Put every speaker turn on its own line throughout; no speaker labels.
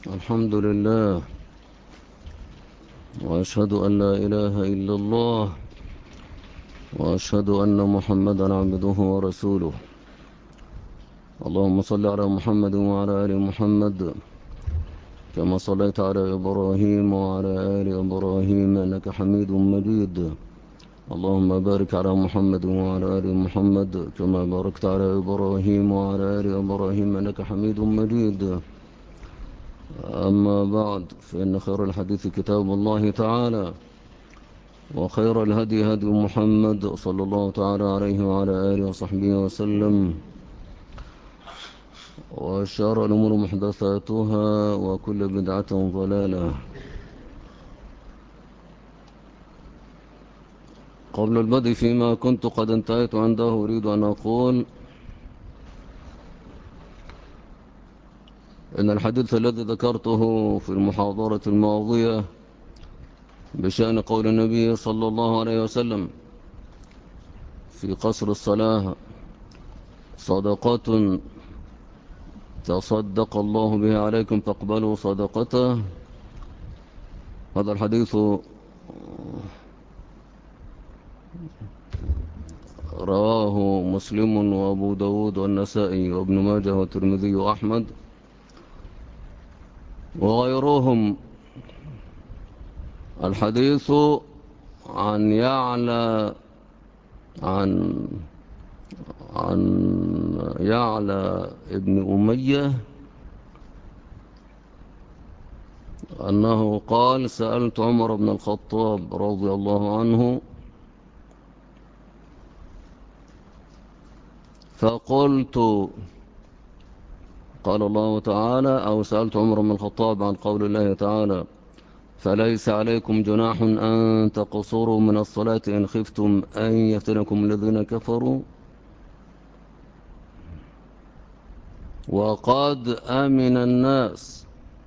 الحمد لله، وأشهد أن لا إله إلا الله، وأشهد أن محمدا عبده ورسوله. اللهم صل على محمد وعلى آل محمد كما صليت على إبراهيم وعلى آل إبراهيم إنك حميد مجيد. اللهم بارك على محمد وعلى آل محمد كما باركت على إبراهيم وعلى آل إبراهيم إنك حميد مجيد. أما بعد، فإن خير الحديث كتاب الله تعالى، وخير الهدي هدي محمد صلى الله تعالى عليه وعلى آله وصحبه وسلم، وشر الأمور محدثاتها، وكل بدعة ضلالة. قبل البدء فيما كنت قد انتهيت عنده، أريد أن أقول إن الحديث الذي ذكرته في المحاضرة الماضية بشأن قول النبي صلى الله عليه وسلم في قصر الصلاة: صدقة تصدق الله بها عليكم فاقبلوا صدقته. هذا الحديث رواه مسلم وأبو داود والنسائي وابن ماجه والترمذي وأحمد وغيرهم. الحديث عن يعلى عن يعلى ابن أمية أنه قال: سألت عمر بن الخطاب رضي الله عنه فقلت، قال الله تعالى، أو سألت عمر بن الخطاب عن قول الله تعالى: فليس عليكم جناح أن تقصروا من الصلاة إن خفتم أن يفتنكم الذين كفروا وقد آمن الناس.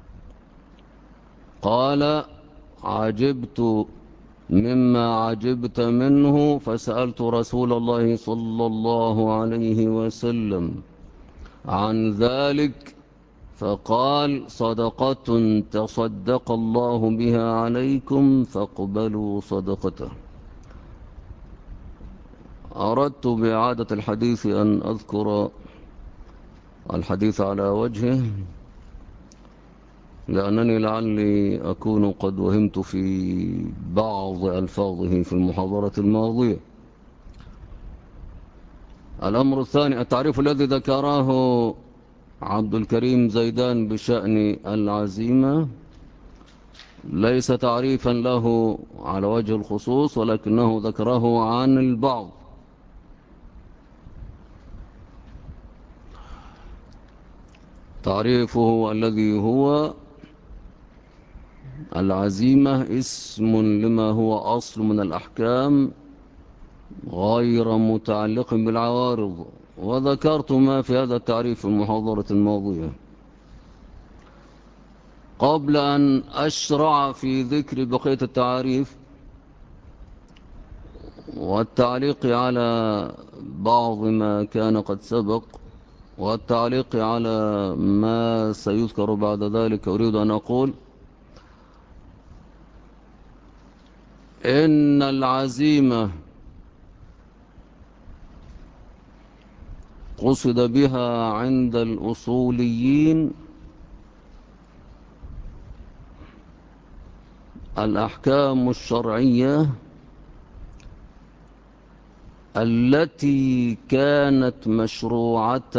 قال: عجبت مما عجبت منه، فسألت رسول الله صلى الله عليه وسلم عن ذلك، فقال: صدقة تصدق الله بها عليكم فاقبلوا صدقته. أردت بإعادة الحديث أن أذكر الحديث على وجهه، لأنني لعلي أكون قد وهمت في بعض ألفاظه في المحاضرة الماضية. الأمر الثاني: التعريف الذي ذكره عبد الكريم زيدان بشأن العزيمة ليس تعريفا له على وجه الخصوص، ولكنه ذكره عن البعض. تعريفه الذي هو: العزيمة اسم لما هو أصل من الأحكام غير متعلق بالعوارض. وذكرت ما في هذا التعريف في المحاضرة الماضية. قبل أن أشرع في ذكر بقية التعاريف والتعليق على بعض ما كان قد سبق والتعليق على ما سيذكر بعد ذلك، أريد أن أقول إن العزيمة قصد بها عند الأصوليين الأحكام الشرعية التي كانت مشروعة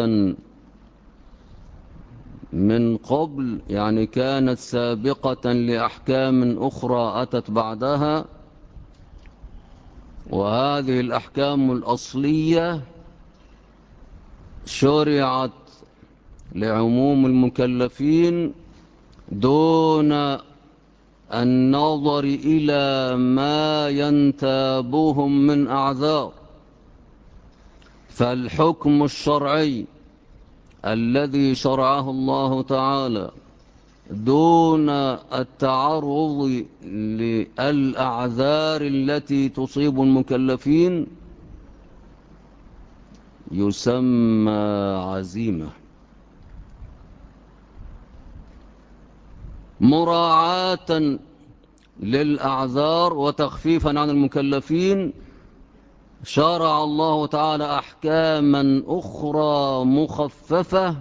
من قبل، يعني كانت سابقة لأحكام أخرى أتت بعدها، وهذه الأحكام الأصلية شرعت لعموم المكلفين دون النظر إلى ما ينتابهم من أعذار. فالحكم الشرعي الذي شرعه الله تعالى دون التعرض للأعذار التي تصيب المكلفين يسمى عزيمة. مراعاة للأعذار وتخفيفا عن المكلفين شرع الله تعالى أحكاما أخرى مخففة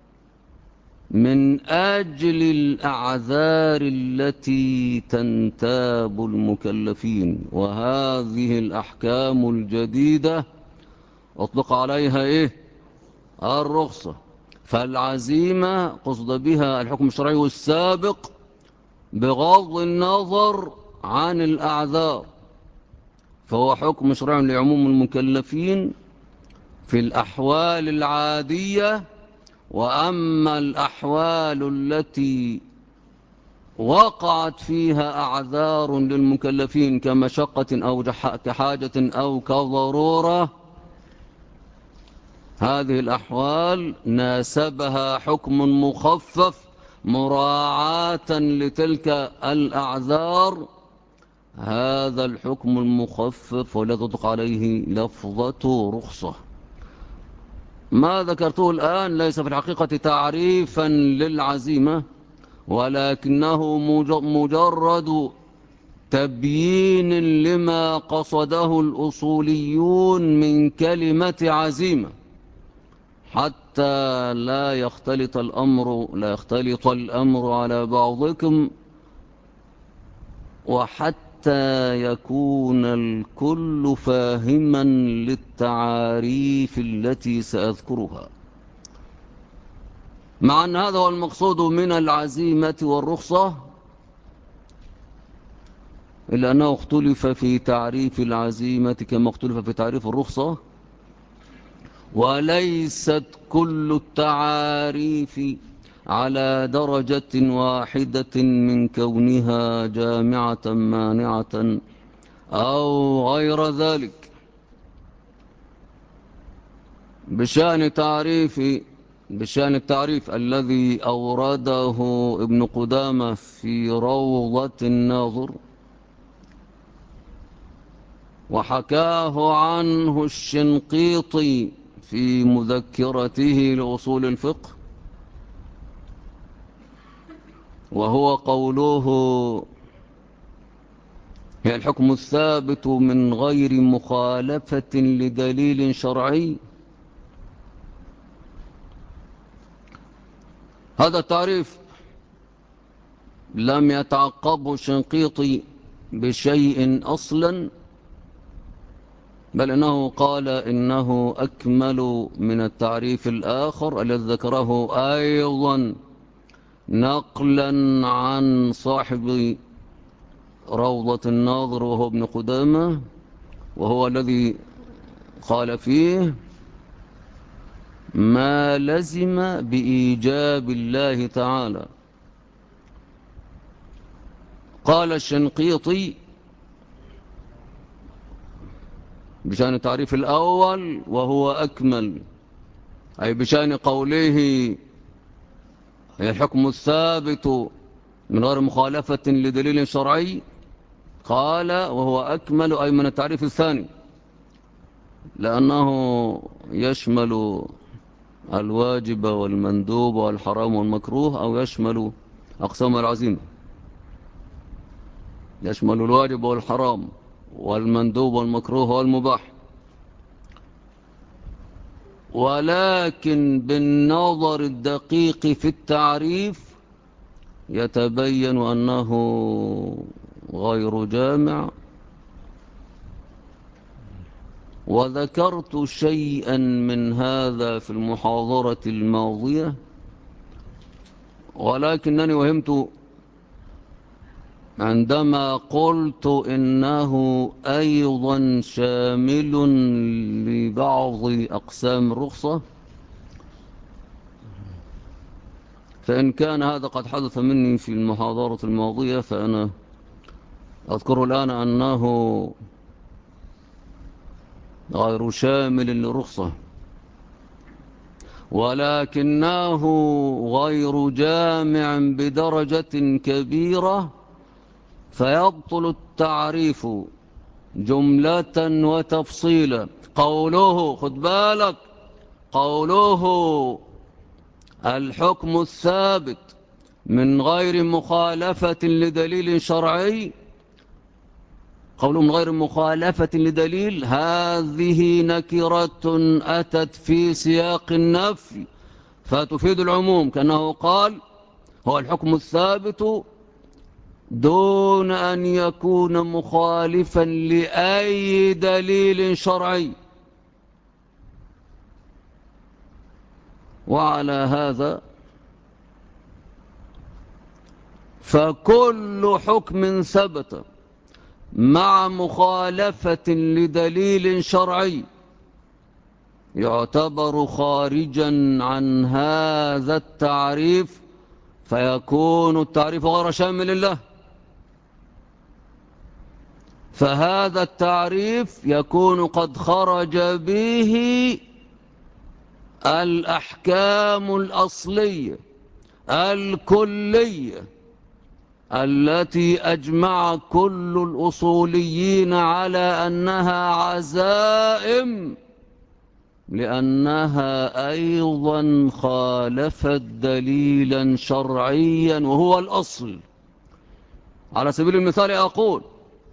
من أجل الأعذار التي تنتاب المكلفين. وهذه الأحكام الجديدة أطلق عليها الرخصة. فالعزيمة قصد بها الحكم الشرعي السابق بغض النظر عن الأعذار، فهو حكم شرعي لعموم المكلفين في الأحوال العادية. وأما الأحوال التي وقعت فيها أعذار للمكلفين كمشقة أو كحاجة أو كضرورة، هذه الأحوال ناسبها حكم مخفف مراعاة لتلك الأعذار. هذا الحكم المخفف ولا تطلق عليه لفظة رخصة. ما ذكرته الآن ليس في الحقيقة تعريفا للعزيمة، ولكنه مجرد تبيين لما قصده الأصوليون من كلمة عزيمة، حتى لا يختلط الأمر على بعضكم، وحتى يكون الكل فاهما للتعاريف التي سأذكرها. مع أن هذا هو المقصود من العزيمة والرخصة، إلا أنه اختلف في تعريف العزيمة كما اختلف في تعريف الرخصة، وليست كل التعاريف على درجة واحدة من كونها جامعة مانعة أو غير ذلك. بشأن التعريف الذي أورده ابن قدامة في روضة الناظر وحكاه عنه الشنقيطي في مذكرته لأصول الفقه، وهو قوله: هي الحكم الثابت من غير مخالفة لدليل شرعي. هذا التعريف لم يتعقبه الشنقيطي بشيء أصلا، بل إنه قال إنه أكمل من التعريف الآخر الذي ذكره أيضا نقلا عن صاحب روضة الناظر وهو ابن قدامة، وهو الذي قال فيه: ما لزم بإيجاب الله تعالى. قال الشنقيطي بشأن التعريف الأول وهو أكمل، أي بشأن قوله هي الحكم الثابت من غير مخالفة لدليل شرعي، قال وهو أكمل أي من التعريف الثاني، لأنه يشمل الواجب والمندوب والحرام والمكروه، أو يشمل أقسام العزيمة، يشمل الواجب والحرام والمندوب والمكروه والمباح. ولكن بالنظر الدقيق في التعريف يتبين أنه غير جامع. وذكرت شيئا من هذا في المحاضرة الماضية، ولكنني وهمت عندما قلت إنه أيضا شامل لبعض أقسام الرخصة. فإن كان هذا قد حدث مني في المحاضرة الماضية، فأنا أذكر الآن أنه غير شامل للرخصة، ولكنه غير جامع بدرجة كبيرة، فيبطل التعريف جملة وتفصيلا. قوله، خد بالك، قوله الحكم الثابت من غير مخالفة لدليل شرعي، قوله من غير مخالفة لدليل، هذه نكرة أتت في سياق النفي فتفيد العموم، كأنه قال هو الحكم الثابت دون أن يكون مخالفا لأي دليل شرعي. وعلى هذا فكل حكم ثبت مع مخالفة لدليل شرعي يعتبر خارجا عن هذا التعريف، فيكون التعريف غير شامل له. فهذا التعريف يكون قد خرج به الأحكام الأصلية الكلية التي أجمع كل الأصوليين على أنها عزائم، لأنها أيضا خالفت دليلا شرعيا وهو الأصل. على سبيل المثال أقول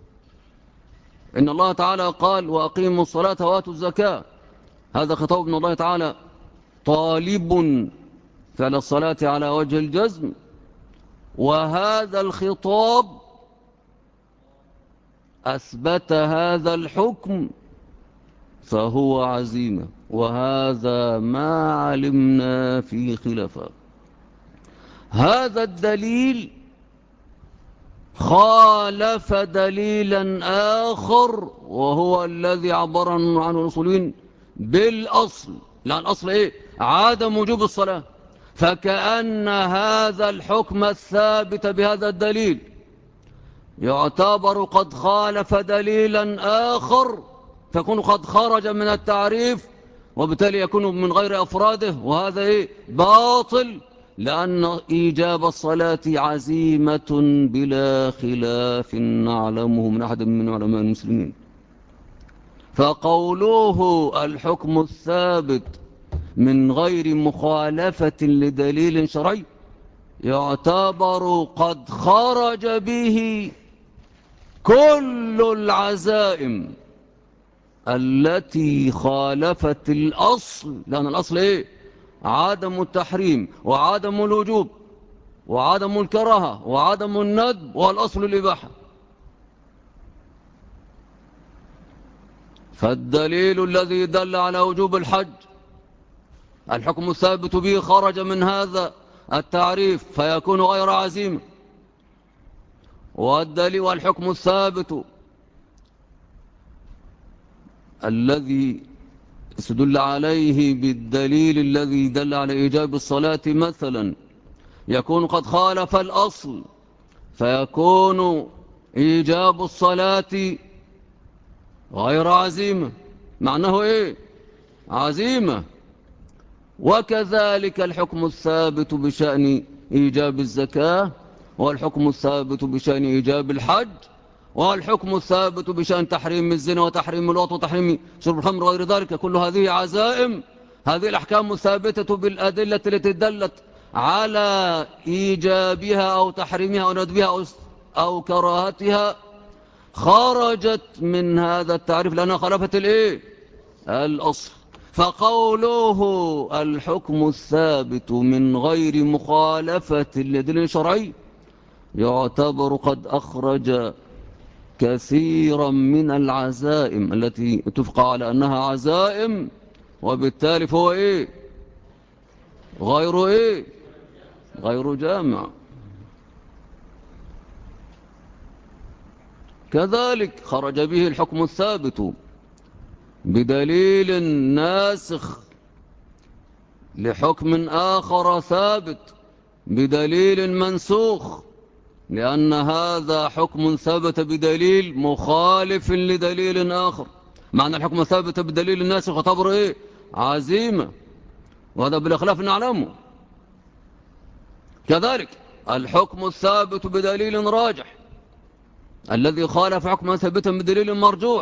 إن الله تعالى قال وأقيموا الصلاة وآتوا الزكاة، هذا خطاب من الله تعالى طالب فعل الصلاة على وجه الجزم، وهذا الخطاب أثبت هذا الحكم فهو عزيمة، وهذا ما علمنا في خلافه. هذا الدليل خالف دليلا آخر وهو الذي عبر عنه الأصوليين بالأصل، لأن الأصل إيه؟ عدم وجوب الصلاة، فكأن هذا الحكم الثابت بهذا الدليل يعتبر قد خالف دليلا آخر، فيكون قد خرج من التعريف، وبالتالي يكون من غير أفراده، وهذا إيه؟ باطل، لأن إيجاب الصلاة عزيمة بلا خلاف نعلمه من أحد من علماء المسلمين. فقوله الحكم الثابت من غير مخالفة لدليل شرعي يعتبر قد خرج به كل العزائم التي خالفت الأصل، لأن الأصل إيه؟ عدم التحريم وعدم الوجوب وعدم الكراهة وعدم الندب، والأصل الإباحة. فالدليل الذي دل على وجوب الحج الحكم الثابت به خرج من هذا التعريف فيكون غير عزيمة. والدليل والحكم الثابت الذي استدل عليه بالدليل الذي دل على إيجاب الصلاة مثلا يكون قد خالف الأصل، فيكون إيجاب الصلاة غير عزيمة. معناه إيه؟ عزيمة. وكذلك الحكم الثابت بشأن إيجاب الزكاة، والحكم الثابت بشأن إيجاب الحج، والحكم الثابت بشأن تحريم الزنا وتحريم الوطن وتحريم شرب الخمر وغير ذلك، كل هذه عزائم. هذه الأحكام الثابتة بالأدلة التي دلت على إيجابها أو تحريمها أو ندبها أو كراهتها خرجت من هذا التعريف لأنها خالفت الإيه؟ الأصل. فقوله الحكم الثابت من غير مخالفة لدليل شرعي يعتبر قد أخرج كثيرا من العزائم التي اتفق على أنها عزائم، وبالتالي فهو إيه؟ غير إيه؟ غير جامع. كذلك خرج به الحكم الثابت بدليل ناسخ لحكم آخر ثابت بدليل منسوخ، لأن هذا حكم ثبت بدليل مخالف لدليل آخر. معنى الحكم ثابت بدليل الناسخ يعتبر إيه؟ عزيمة، وهذا بالإخلاف نعلمه. كذلك الحكم الثابت بدليل راجح الذي خالف حكما ثابتا بدليل مرجوح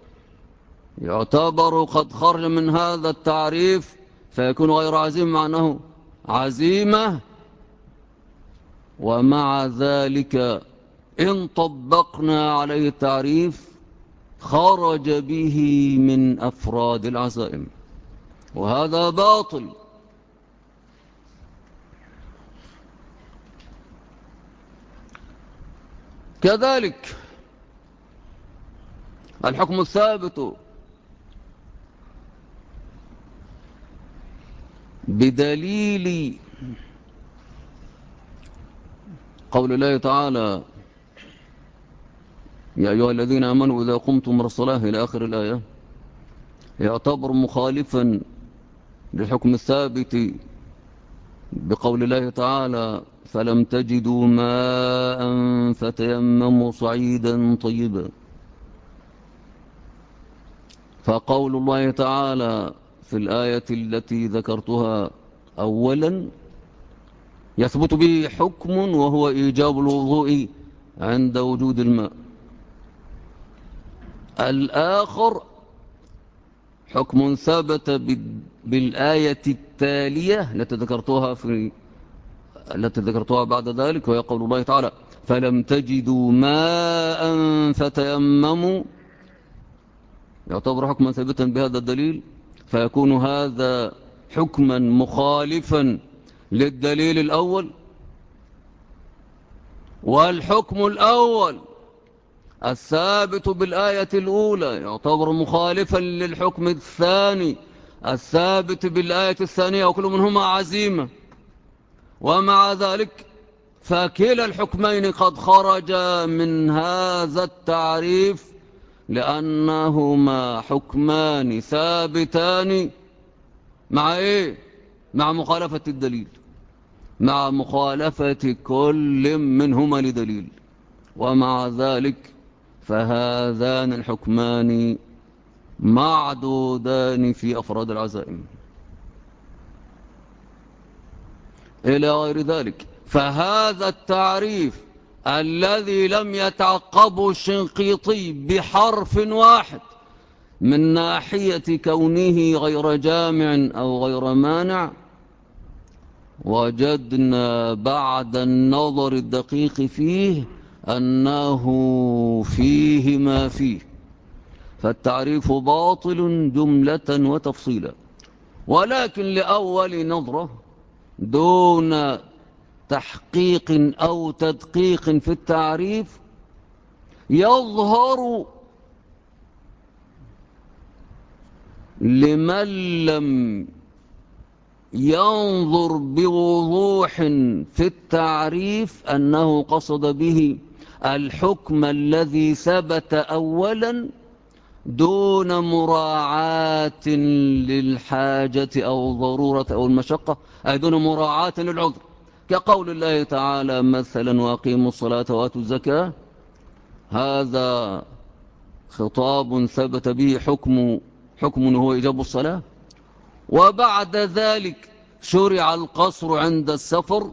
يعتبر قد خرج من هذا التعريف فيكون غير عزيم، معناه عزيمة ومع ذلك إن طبقنا عليه التعريف خرج به من أفراد العزائم، وهذا باطل. كذلك الحكم الثابت بدليل قول الله تعالى: يا أيها الذين آمنوا إذا قمتم إلى الصلاة إلى آخر الآية، يعتبر مخالفا للحكم الثابت بقول الله تعالى: فلم تجدوا ماء فتيمموا صعيدا طيبا. فقول الله تعالى في الآية التي ذكرتها أولا يثبت به حكم، وهو إيجاب الوضوء عند وجود الماء. الآخر حكم ثبت بالآية التالية التي ذكرتها بعد ذلك، وهي قول الله تعالى: فلم تجدوا ماء فتيمموا. يعتبر حكما ثابتا بهذا الدليل، فيكون هذا حكما مخالفا للدليل الأول. والحكم الأول الثابت بالآية الأولى يعتبر مخالفا للحكم الثاني الثابت بالآية الثانية، وكل منهما عزيمة. ومع ذلك فكلا الحكمين قد خرج من هذا التعريف، لأنهما حكمان ثابتان مع إيه؟ مع مخالفة الدليل، مع مخالفة كل منهما لدليل. ومع ذلك فهذان الحكمان معدودان في أفراد العزائم إلى غير ذلك. فهذا التعريف الذي لم يتعقبه الشنقيطي بحرف واحد من ناحية كونه غير جامع أو غير مانع، وجدنا بعد النظر الدقيق فيه أنه فيه ما فيه. فالتعريف باطل جملة وتفصيلا. ولكن لأول نظرة دون تحقيق أو تدقيق في التعريف يظهر لمن لم ينظر بوضوح في التعريف أنه قصد به الحكم الذي ثبت أولا دون مراعاة للحاجة أو الضرورة أو المشقة، أي دون مراعاة للعذر، كقول الله تعالى مثلا: وأقيموا الصلاة وآتوا الزكاة. هذا خطاب ثبت به حكم هو إيجاب الصلاة، وبعد ذلك شرع القصر عند السفر،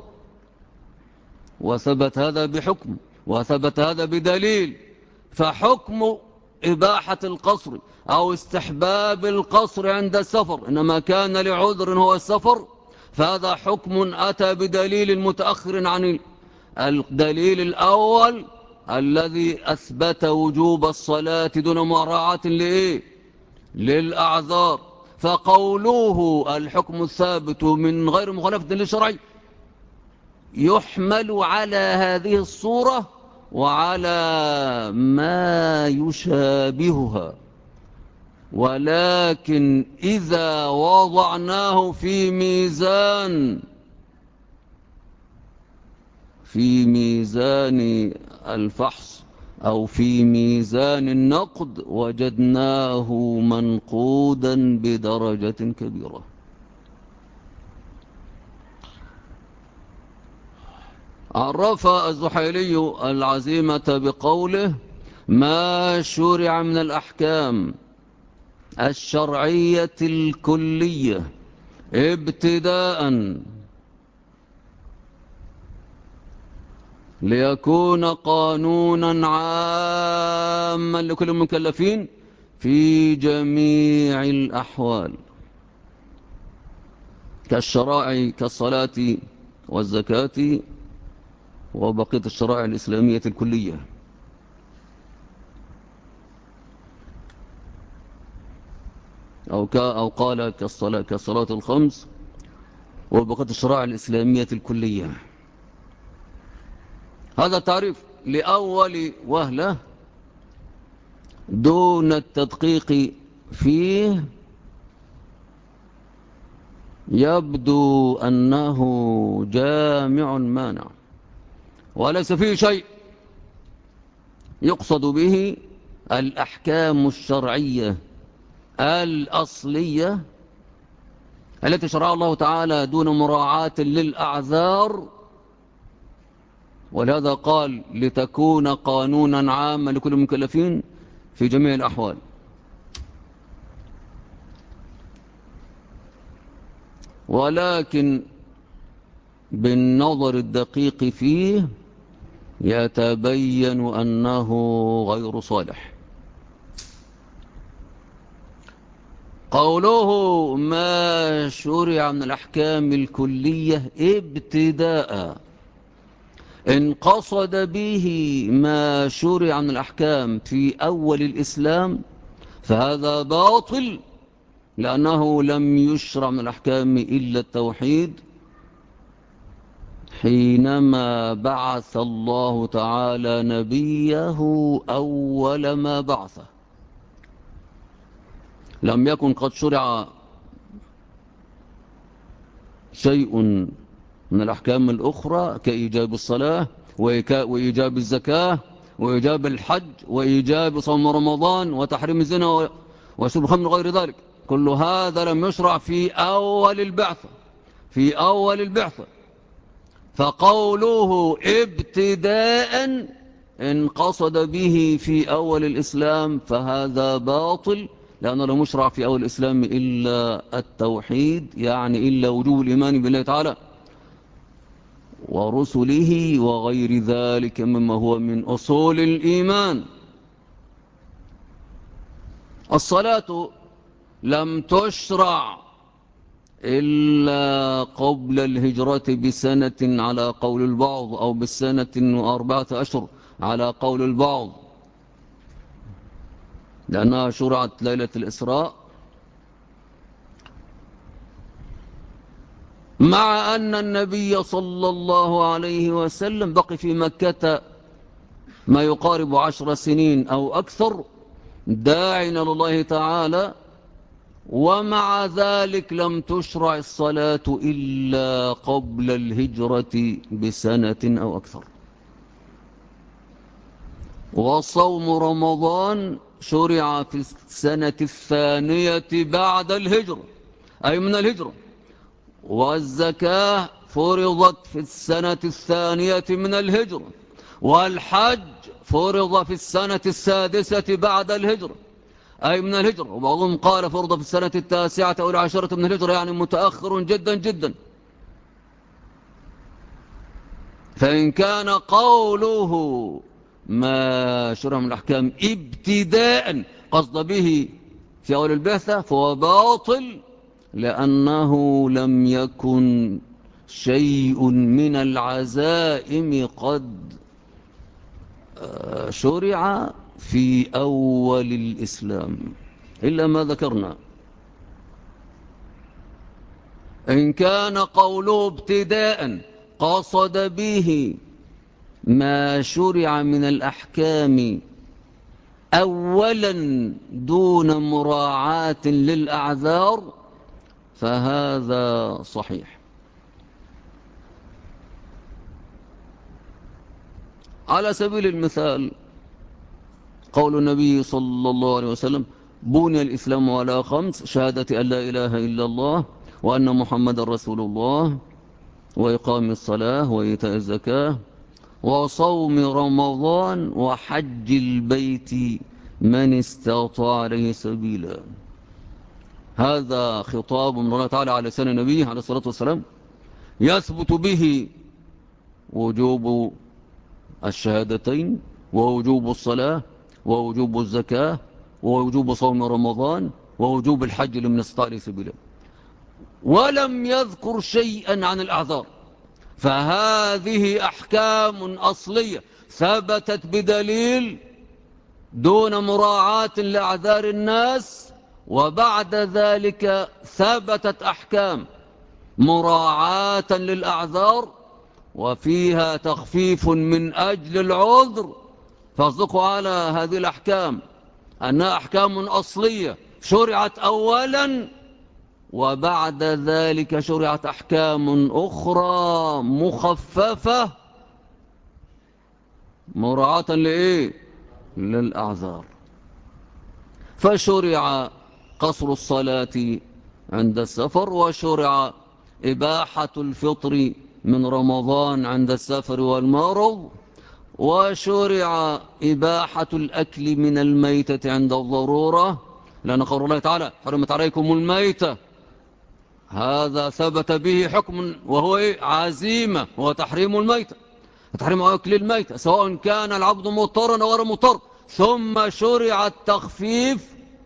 وثبت هذا بحكم وثبت هذا بدليل. فحكم إباحة القصر أو استحباب القصر عند السفر إنما كان لعذر هو السفر، فهذا حكم أتى بدليل متأخر عن الدليل الأول الذي أثبت وجوب الصلاة دون مراعاة للأعذار. فقوله الحكم الثابت من غير مخالفة للشرع يحمل على هذه الصورة وعلى ما يشابهها، ولكن إذا وضعناه في ميزان الفحص أو في ميزان النقد وجدناه منقودا بدرجة كبيرة. عرف الزحيلي العزيمة بقوله: ما شرع من الأحكام الشرعية الكلية ابتداء ليكون قانونا عاما لكل المكلفين في جميع الأحوال، كالشرائع كالصلاة والزكاة وبقية الشرائع الإسلامية الكلية. أو قال كالصلاة الخمس وبقية الشرائع الإسلامية الكلية. هذا تعريف لأول وهلة دون التدقيق فيه يبدو أنه جامع مانع، وليس فيه شيء يقصد به الأحكام الشرعية الأصلية التي شرعها الله تعالى دون مراعاة للأعذار. ولهذا قال لتكون قانونا عاما لكل المكلفين في جميع الأحوال. ولكن بالنظر الدقيق فيه يتبين أنه غير صالح. قوله ما شرع من الأحكام الكلية ابتداء، إن قصد به ما شرع من الأحكام في أول الإسلام فهذا باطل، لأنه لم يشرع من الأحكام إلا التوحيد حينما بعث الله تعالى نبيه أول ما بعثه. لم يكن قد شرع شيء من الأحكام الأخرى كإيجاب الصلاة وإيجاب الزكاة وإيجاب الحج وإيجاب صوم رمضان وتحريم الزنا وشرب الخمر غير ذلك. كل هذا لم يشرع في أول البعثة. فقوله ابتداء إن قصد به في أول الإسلام فهذا باطل، لأنه لم يشرع في أول الإسلام إلا التوحيد، يعني إلا وجوب الإيمان بالله تعالى ورسله وغير ذلك مما هو من أصول الإيمان. الصلاة لم تشرع إلا قبل الهجرة بسنة على قول البعض، أو بالسنة و4 أشهر على قول البعض، لأنها شرعت ليلة الإسراء، مع أن النبي صلى الله عليه وسلم بقي في مكة ما يقارب 10 سنين أو أكثر داعٍ إلى الله تعالى، ومع ذلك لم تشرع الصلاة إلا قبل الهجرة بسنة أو أكثر. وصوم رمضان شرع في السنة الثانية بعد الهجرة، أي من الهجرة. والزكاة فرضت في السنة الثانية من الهجرة. والحج فرض في السنة السادسة بعد الهجرة، أي من الهجرة. وبعضهم قال فرض في السنة التاسعة أو العاشرة من الهجرة، يعني متأخر جدا جدا. فإن كان قوله ما شرع من الأحكام ابتداء قصد به في أول البعثة فهو باطل، لأنه لم يكن شيء من العزائم قد شرع في أول الإسلام إلا ما ذكرنا. إن كان قوله ابتداء قصد به ما شرع من الأحكام أولا دون مراعاة للأعذار فهذا صحيح. على سبيل المثال قول النبي صلى الله عليه وسلم بني الإسلام على 5: شهادة أن لا إله إلا الله وأن محمد رسول الله وإقام الصلاة وإيتاء الزكاة وصوم رمضان وحج البيت من استطاع عليه سبيلا. هذا خطاب من الله تعالى على لسان النبي عليه الصلاة والسلام يثبت به وجوب الشهادتين ووجوب الصلاة ووجوب الزكاة ووجوب صوم رمضان ووجوب الحج لمن استطاع عليه سبيلا، ولم يذكر شيئا عن الأعذار. فهذه أحكام أصلية ثبتت بدليل دون مراعاة لأعذار الناس، وبعد ذلك ثبتت أحكام مراعاة للأعذار وفيها تخفيف من أجل العذر، فاصدقوا على هذه الأحكام أنها أحكام أصلية شرعت أولا، وبعد ذلك شرعت أحكام أخرى مخففة مراعاة لإيه؟ للأعذار. فشرع قصر الصلاة عند السفر، وشرع إباحة الفطر من رمضان عند السفر والمرض، وشرع إباحة الأكل من الميتة عند الضرورة، لأن قول الله تعالى حرمت عليكم الميتة، هذا ثبت به حكم وهو عزيمة، وهو تحريم الميتة، تحريم أكل الميتة سواء كان العبد مضطرا أو غير مضطر. ثم شرع التخفيف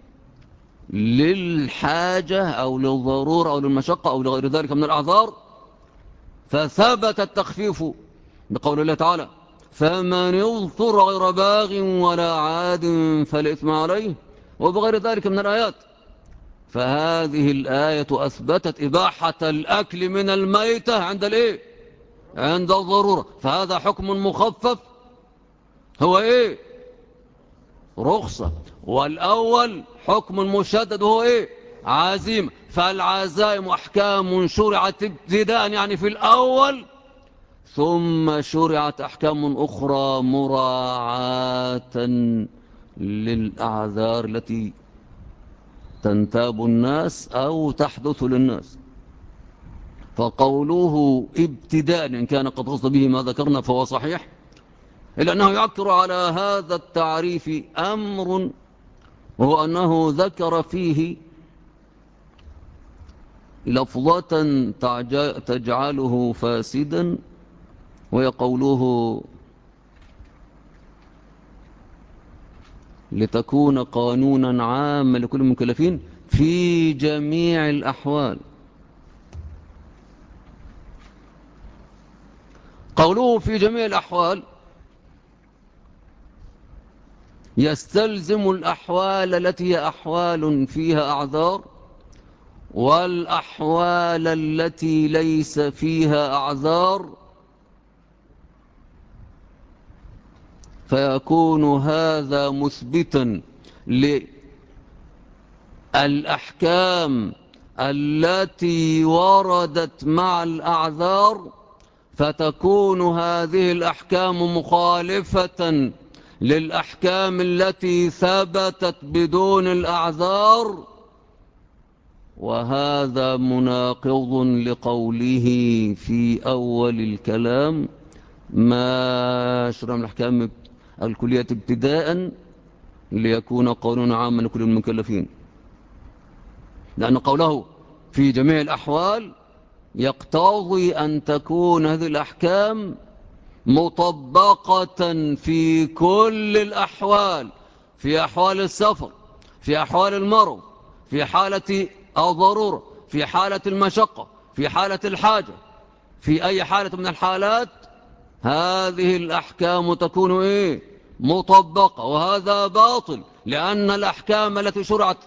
للحاجة أو للضرورة أو للمشقة أو لغير ذلك من الأعذار، فثبت التخفيف بقول الله تعالى فمن اضطر غير باغ ولا عاد فلا إثم عليه، وبغير ذلك من الآيات. فهذه الآية أثبتت إباحة الأكل من الميتة عند الإيه؟ عند الضرورة، فهذا حكم مخفف هو إيه؟ رخصة. والأول حكم مشدد هو إيه؟ عزيمة. فالعزائم أحكام شرعت ابتداء يعني في الأول، ثم شرعت أحكام أخرى مراعاة للأعذار التي تنتاب الناس أو تحدث للناس. فقوله ابتداء إن كان قد قصد به ما ذكرنا فهو صحيح، إلا أنه يعكر على هذا التعريف أمر، وهو أنه ذكر فيه لفظة تجعله فاسدا، وهي قوله لتكون قانونا عاما لكل المكلفين في جميع الأحوال. قوله في جميع الأحوال يستلزم الأحوال التي هي أحوال فيها أعذار، والأحوال التي ليس فيها أعذار، فيكون هذا مثبتا للأحكام التي وردت مع الأعذار، فتكون هذه الأحكام مخالفة للأحكام التي ثبتت بدون الأعذار، وهذا مناقض لقوله في أول الكلام ما شرع من الأحكام الكلية ابتداء ليكون قانونا عاما لكل المكلفين، لأن قوله في جميع الأحوال يقتضي أن تكون هذه الأحكام مطبقة في كل الأحوال، في أحوال السفر، في أحوال المرض، في حالة الضرورة، في حالة المشقة، في حالة الحاجة، في أي حالة من الحالات هذه الأحكام تكون إيه؟ مطبقة. وهذا باطل، لأن الأحكام التي شرعت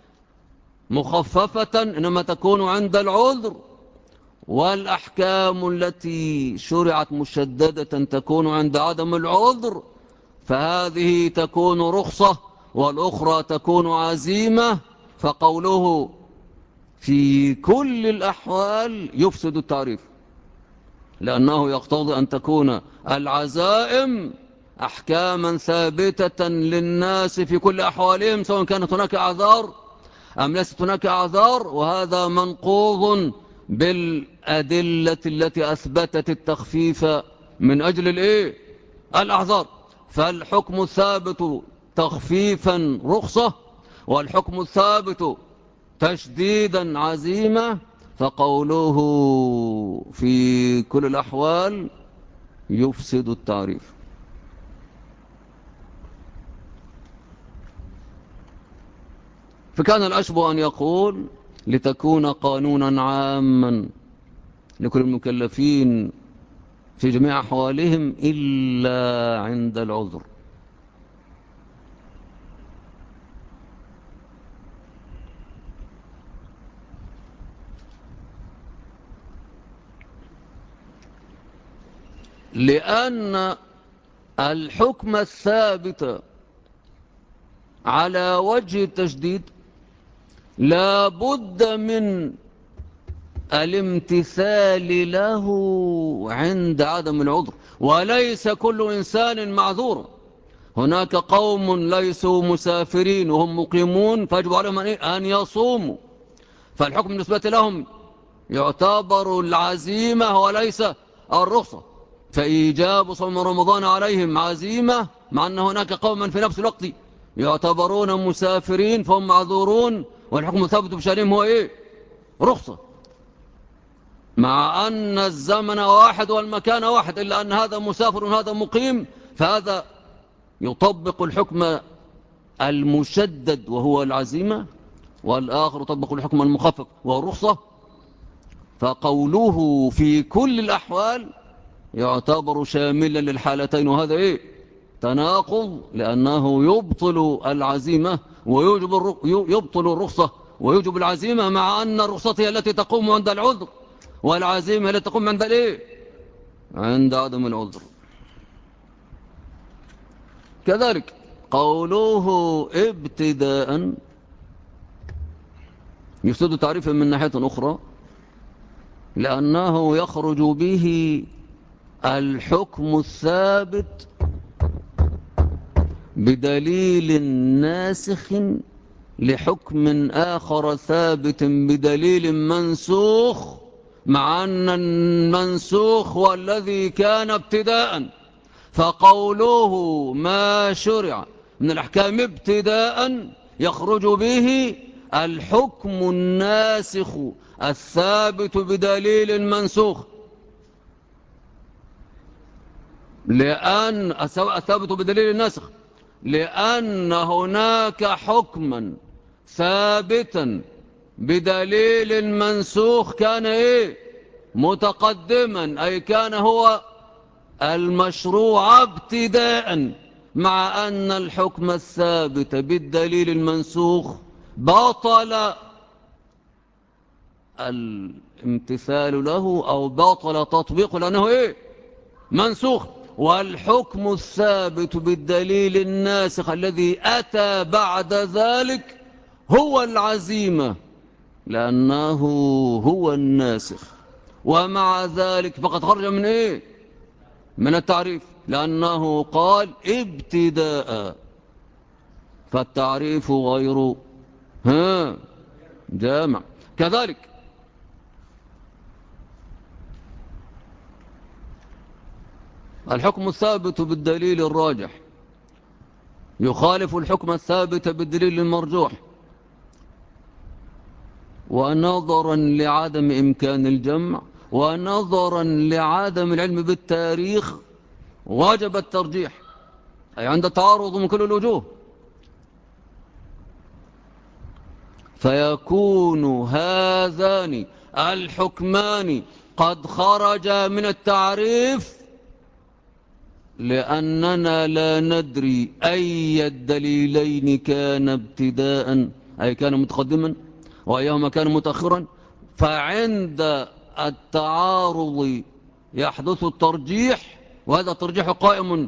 مخففة إنما تكون عند العذر، والأحكام التي شرعت مشددة تكون عند عدم العذر، فهذه تكون رخصة والأخرى تكون عزيمة. فقوله في كل الأحوال يفسد التعريف، لأنه يقتضي أن تكون العزائم أحكاما ثابتة للناس في كل أحوالهم، سواء كانت هناك أعذار أم ليست هناك أعذار، وهذا منقوض بالأدلة التي أثبتت التخفيف من أجل الإيه؟ الأعذار. فالحكم الثابت تخفيفا رخصة، والحكم الثابت تشديدا عزيمة، فقوله في كل الأحوال يفسد التعريف. فكان الأشبه أن يقول لتكون قانونا عاما لكل المكلفين في جميع أحوالهم إلا عند العذر. لأن الحكم الثابت على وجه التشديد لا بد من الامتثال له عند عدم العذر، وليس كل إنسان معذور. هناك قوم ليسوا مسافرين وهم مقيمون فيجب عليهم أن يصوموا، فالحكم بالنسبة لهم يعتبر العزيمة وليس الرخصة، فإيجاب صوم رمضان عليهم عزيمة، مع أن هناك قوما في نفس الوقت يعتبرون مسافرين فهم معذورون والحكم ثابت بشأنهم هو إيه؟ رخصة، مع أن الزمن واحد والمكان واحد، إلا أن هذا مسافر وهذا مقيم، فهذا يطبق الحكم المشدد وهو العزيمة، والآخر يطبق الحكم المخفف وهو الرخصة. فقوله في كل الأحوال يعتبر شاملا للحالتين، وهذا إيه؟ تناقض، لأنه يبطل العزيمة يبطل الرخصة ويوجب العزيمة، مع أن الرخصة هي التي تقوم عند العذر والعزيمة هي التي تقوم عند الإيه؟ عند عدم العذر. كذلك قوله ابتداء يفسد تعريفا من ناحية أخرى، لأنه يخرج به الحكم الثابت بدليل ناسخ لحكم آخر ثابت بدليل منسوخ، مع أن المنسوخ هو الذي كان ابتداء. فقوله ما شرع من الأحكام ابتداء يخرج به الحكم الناسخ الثابت بدليل منسوخ، لأن الثابت بدليل النسخ، لأن هناك حكما ثابتا بدليل منسوخ كان إيه؟ متقدما، أي كان هو المشروع ابتداء، مع أن الحكم الثابت بالدليل المنسوخ بطل الامتثال له أو بطل تطبيقه لأنه إيه؟ منسوخ. والحكم الثابت بالدليل الناسخ الذي أتى بعد ذلك هو العزيمة، لأنه هو الناسخ، ومع ذلك فقد خرج من إيه؟ من التعريف، لأنه قال ابتداء، فالتعريف غير جامع. كذلك الحكم الثابت بالدليل الراجح يخالف الحكم الثابت بالدليل المرجوح، ونظرا لعدم إمكان الجمع ونظرا لعدم العلم بالتاريخ وجب الترجيح، أي عند تعارض من كل الوجوه، فيكون هذان الحكمان قد خرجا من التعريف، لأننا لا ندري أي الدليلين كان ابتداء أي كان متقدما وأيهما كان متأخرا، فعند التعارض يحدث الترجيح، وهذا الترجيح قائم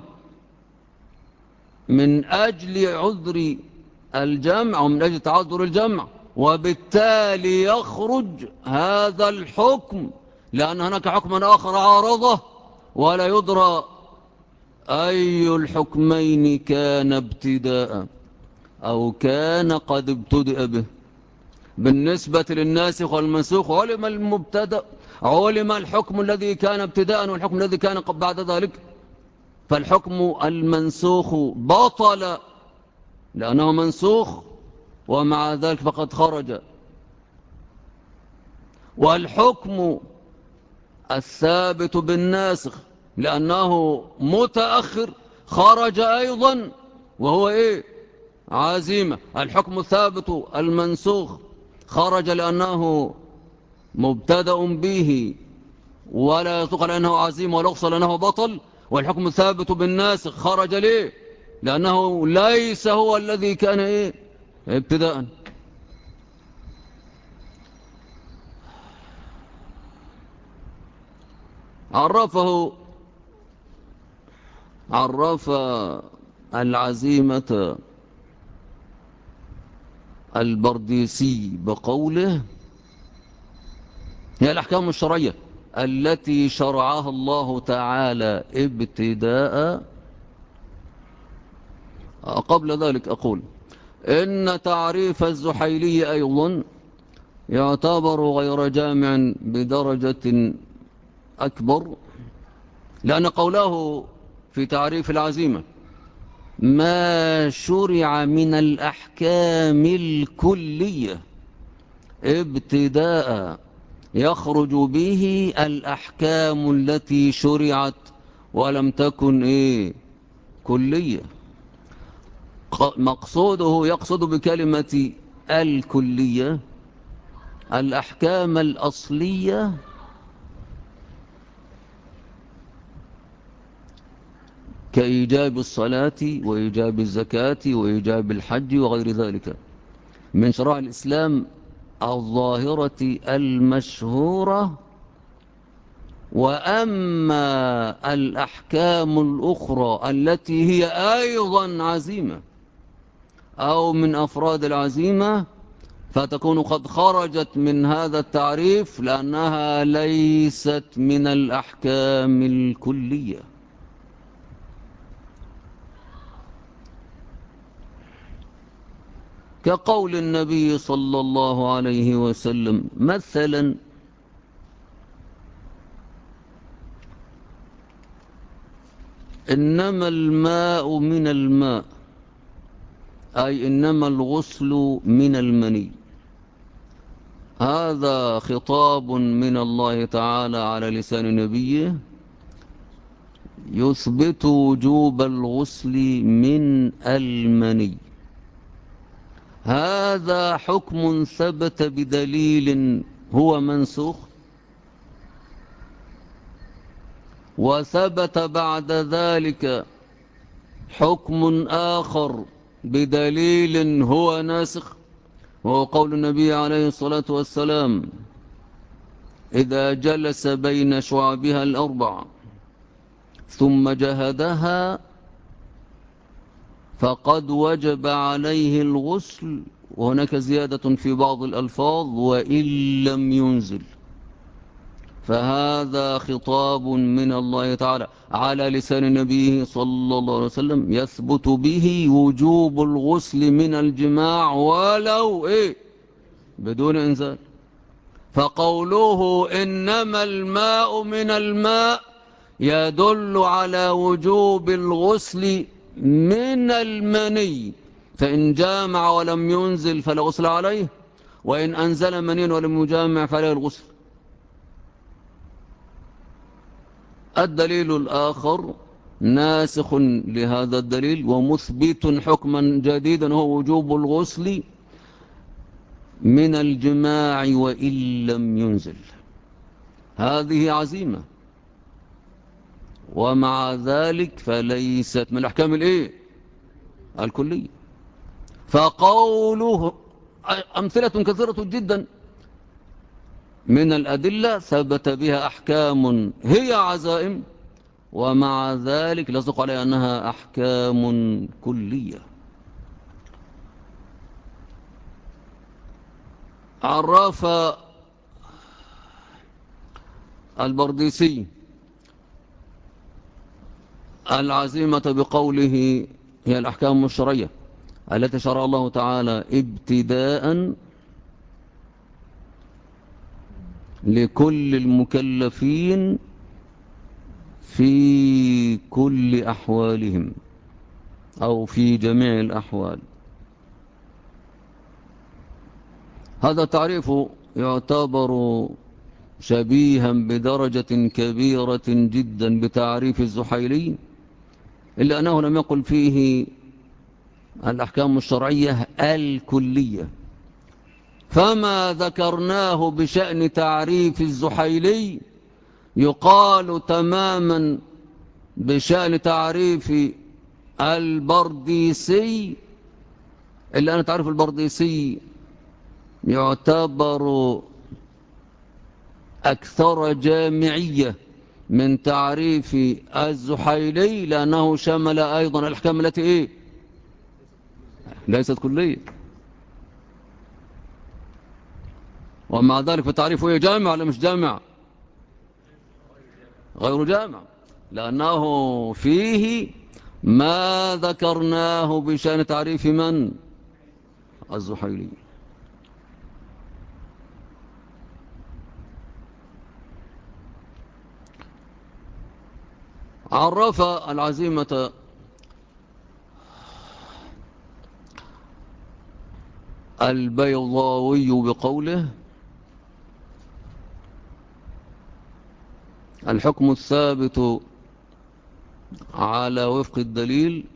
من أجل عذر الجمع ومن أجل تعذر الجمع، وبالتالي يخرج هذا الحكم، لأن هناك حكما آخر عارضه ولا يدرى أي الحكمين كان ابتداء أو كان قد ابتدأ به. بالنسبة للناسخ والمنسوخ علم الحكم الذي كان ابتداء والحكم الذي كان بعد ذلك، فالحكم المنسوخ بطل لأنه منسوخ، ومع ذلك فقد خرج. والحكم الثابت بالناسخ لأنه متأخر خرج أيضا، وهو إيه؟ عزيمة. الحكم الثابت المنسوخ خرج لأنه مبتدأ به ولا يطلق على أنه عزيم ولا يقصى لأنه بطل، والحكم ثابت بالناسخ. خرج ليه؟ لأنه ليس هو الذي كان إيه ابتداء. عرف العزيمة البرديسي بقوله: هي الأحكام الشرعية التي شرعها الله تعالى ابتداء. قبل ذلك أقول إن تعريف الزحيلي أيضا يعتبر غير جامع بدرجة أكبر، لأن قوله في تعريف العزيمة: ما شرع من الأحكام الكلية ابتداء، يخرج به الأحكام التي شرعت ولم تكن كلية. مقصوده يقصد بكلمة الكلية الأحكام الأصلية كإيجاب الصلاة وإيجاب الزكاة وإيجاب الحج وغير ذلك من شرائع الإسلام الظاهرة المشهورة. وأما الأحكام الأخرى التي هي أيضا عزيمة أو من أفراد العزيمة فتكون قد خرجت من هذا التعريف لأنها ليست من الأحكام الكلية. كقول النبي صلى الله عليه وسلم مثلا: إنما الماء من الماء، أي إنما الغسل من المني. هذا خطاب من الله تعالى على لسان نبيه يثبت وجوب الغسل من المني. هذا حكم ثبت بدليل هو منسوخ، وثبت بعد ذلك حكم آخر بدليل هو ناسخ، وهو قول النبي عليه الصلاة والسلام: إذا جلس بين شعابها الأربع ثم جهدها فقد وجب عليه الغسل. وهناك زيادة في بعض الألفاظ: وإن لم ينزل. فهذا خطاب من الله تعالى على لسان نبيه صلى الله عليه وسلم يثبت به وجوب الغسل من الجماع ولو بدون إنزال. فقوله إنما الماء من الماء يدل على وجوب الغسل من المني، فإن جامع ولم ينزل فلا غسل عليه، وإن أنزل مني ولم يجامع فلا الغسل. الدليل الآخر ناسخ لهذا الدليل ومثبت حكما جديدا، هو وجوب الغسل من الجماع وإن لم ينزل. هذه عزيمة، ومع ذلك فليست من الأحكام الكلية. فقوله أمثلة كثيرة جدا من الأدلة ثبت بها أحكام هي عزائم، ومع ذلك لا يصدق عليها أنها أحكام كلية. عرف البرديسي العزيمة بقوله: هي الأحكام الشرعية التي شرع الله تعالى ابتداء لكل المكلفين في كل أحوالهم أو في جميع الأحوال. هذا تعريف يعتبر شبيها بدرجة كبيرة جدا بتعريف الزحيلي، إلا أنه لم يقل فيه الأحكام الشرعية الكلية. فما ذكرناه بشأن تعريف الزحيلي يقال تماما بشأن تعريف البرديسي، إلا أن تعريف البرديسي يعتبر أكثر جامعية من تعريف الزحيلي، لأنه شمل أيضا الأحكام التي إيه؟ ليست كلية. ومع ذلك فتعريفه إيه؟ جامع ولا مش جامع؟ غير جامع، لأنه فيه ما ذكرناه بشأن تعريف من؟ الزحيلي. عرف العزيمة البيضاوي بقوله: الحكم الثابت على وفق الدليل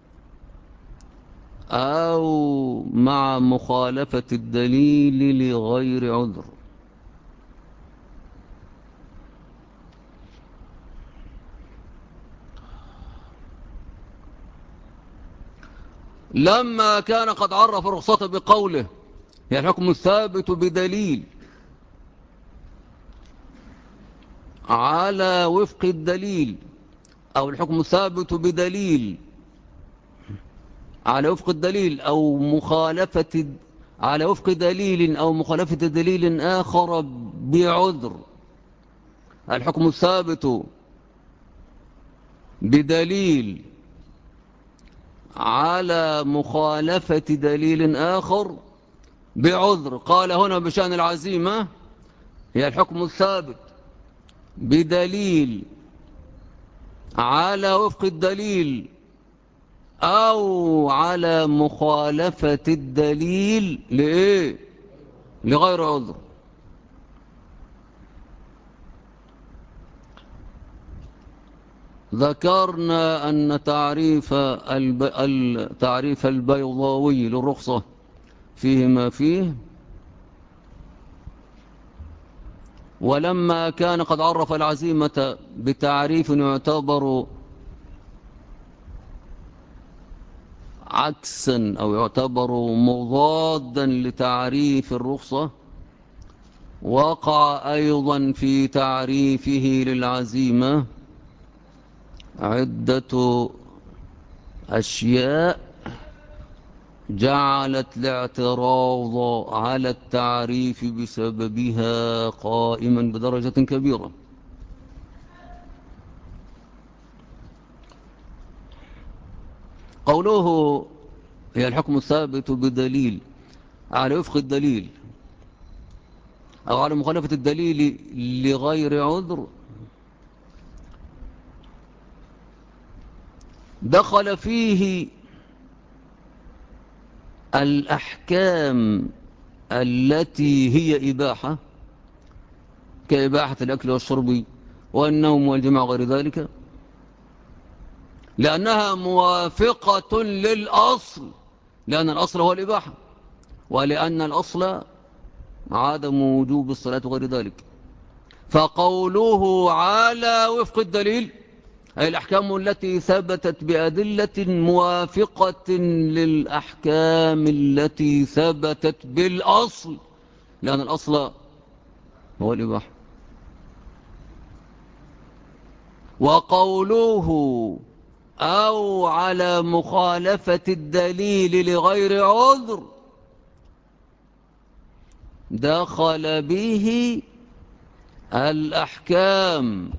أو مع مخالفة الدليل لغير عذر. لما كان قد عرف الرخصة بقوله هي الحكم الثابت بدليل على وفق الدليل، أو الحكم الثابت بدليل على وفق الدليل أو مخالفة على وفق دليل أو مخالفة دليل آخر بعذر، الحكم الثابت بدليل على مخالفة دليل آخر بعذر. قال هنا بشأن العزيمة هي الحكم الثابت بدليل على وفق الدليل أو على مخالفة الدليل لإيه؟ لغير عذر. ذكرنا أن تعريف البيضاوي للرخصة فيه ما فيه، ولما كان قد عرف العزيمة بتعريف يعتبر عكسا أو يعتبر مضادا لتعريف الرخصة، وقع أيضا في تعريفه للعزيمة عدة أشياء جعلت الاعتراض على التعريف بسببها قائما بدرجة كبيرة. قوله هي الحكم الثابت بدليل على وفق الدليل أو على مخالفة الدليل لغير عذر، دخل فيه الأحكام التي هي إباحة، كإباحة الأكل والشرب والنوم والجماع غير ذلك، لأنها موافقة للأصل، لأن الأصل هو الإباحة، ولأن الأصل عدم وجوب الصلاة وغير ذلك. فقوله على وفق الدليل أي الأحكام التي ثبتت بأدلة موافقة للأحكام التي ثبتت بالأصل، لأن الأصل هو الإباحة. وقوله أو على مخالفة الدليل لغير عذر دخل به الأحكام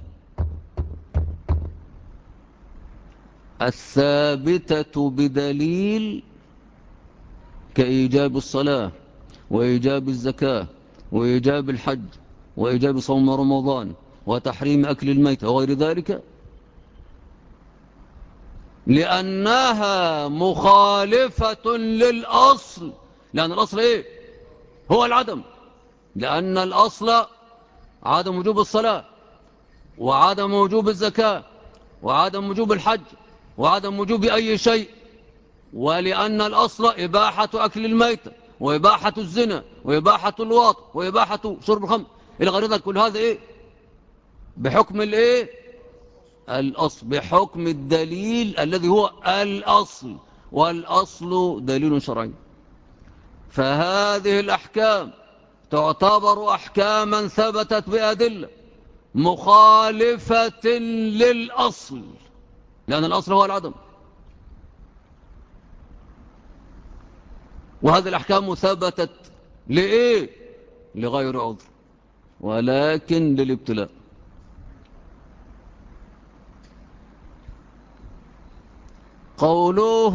الثابتة بدليل كإيجاب الصلاة وإيجاب الزكاة وإيجاب الحج وإيجاب صوم رمضان وتحريم أكل الميت وغير ذلك، لأنها مخالفة للأصل، لأن الأصل إيه؟ هو العدم، لأن الأصل عدم وجوب الصلاة وعدم وجوب الزكاة وعدم وجوب الحج وعدم وجوب أي شيء، ولأن الأصل إباحة أكل الميت وإباحة الزنا وإباحة الواط وإباحة شرب الخمر إلى غير ذلك. كل هذا إيه؟ بحكم الايه؟ الأصل، بحكم الدليل الذي هو الأصل، والأصل دليل شرعي. فهذه الأحكام تعتبر أحكاما ثبتت بأدلة مخالفة للأصل، لأن الأصل هو العدم. وهذه الأحكام ثبتت لإيه؟ لغير عذر، ولكن للابتلاء. قوله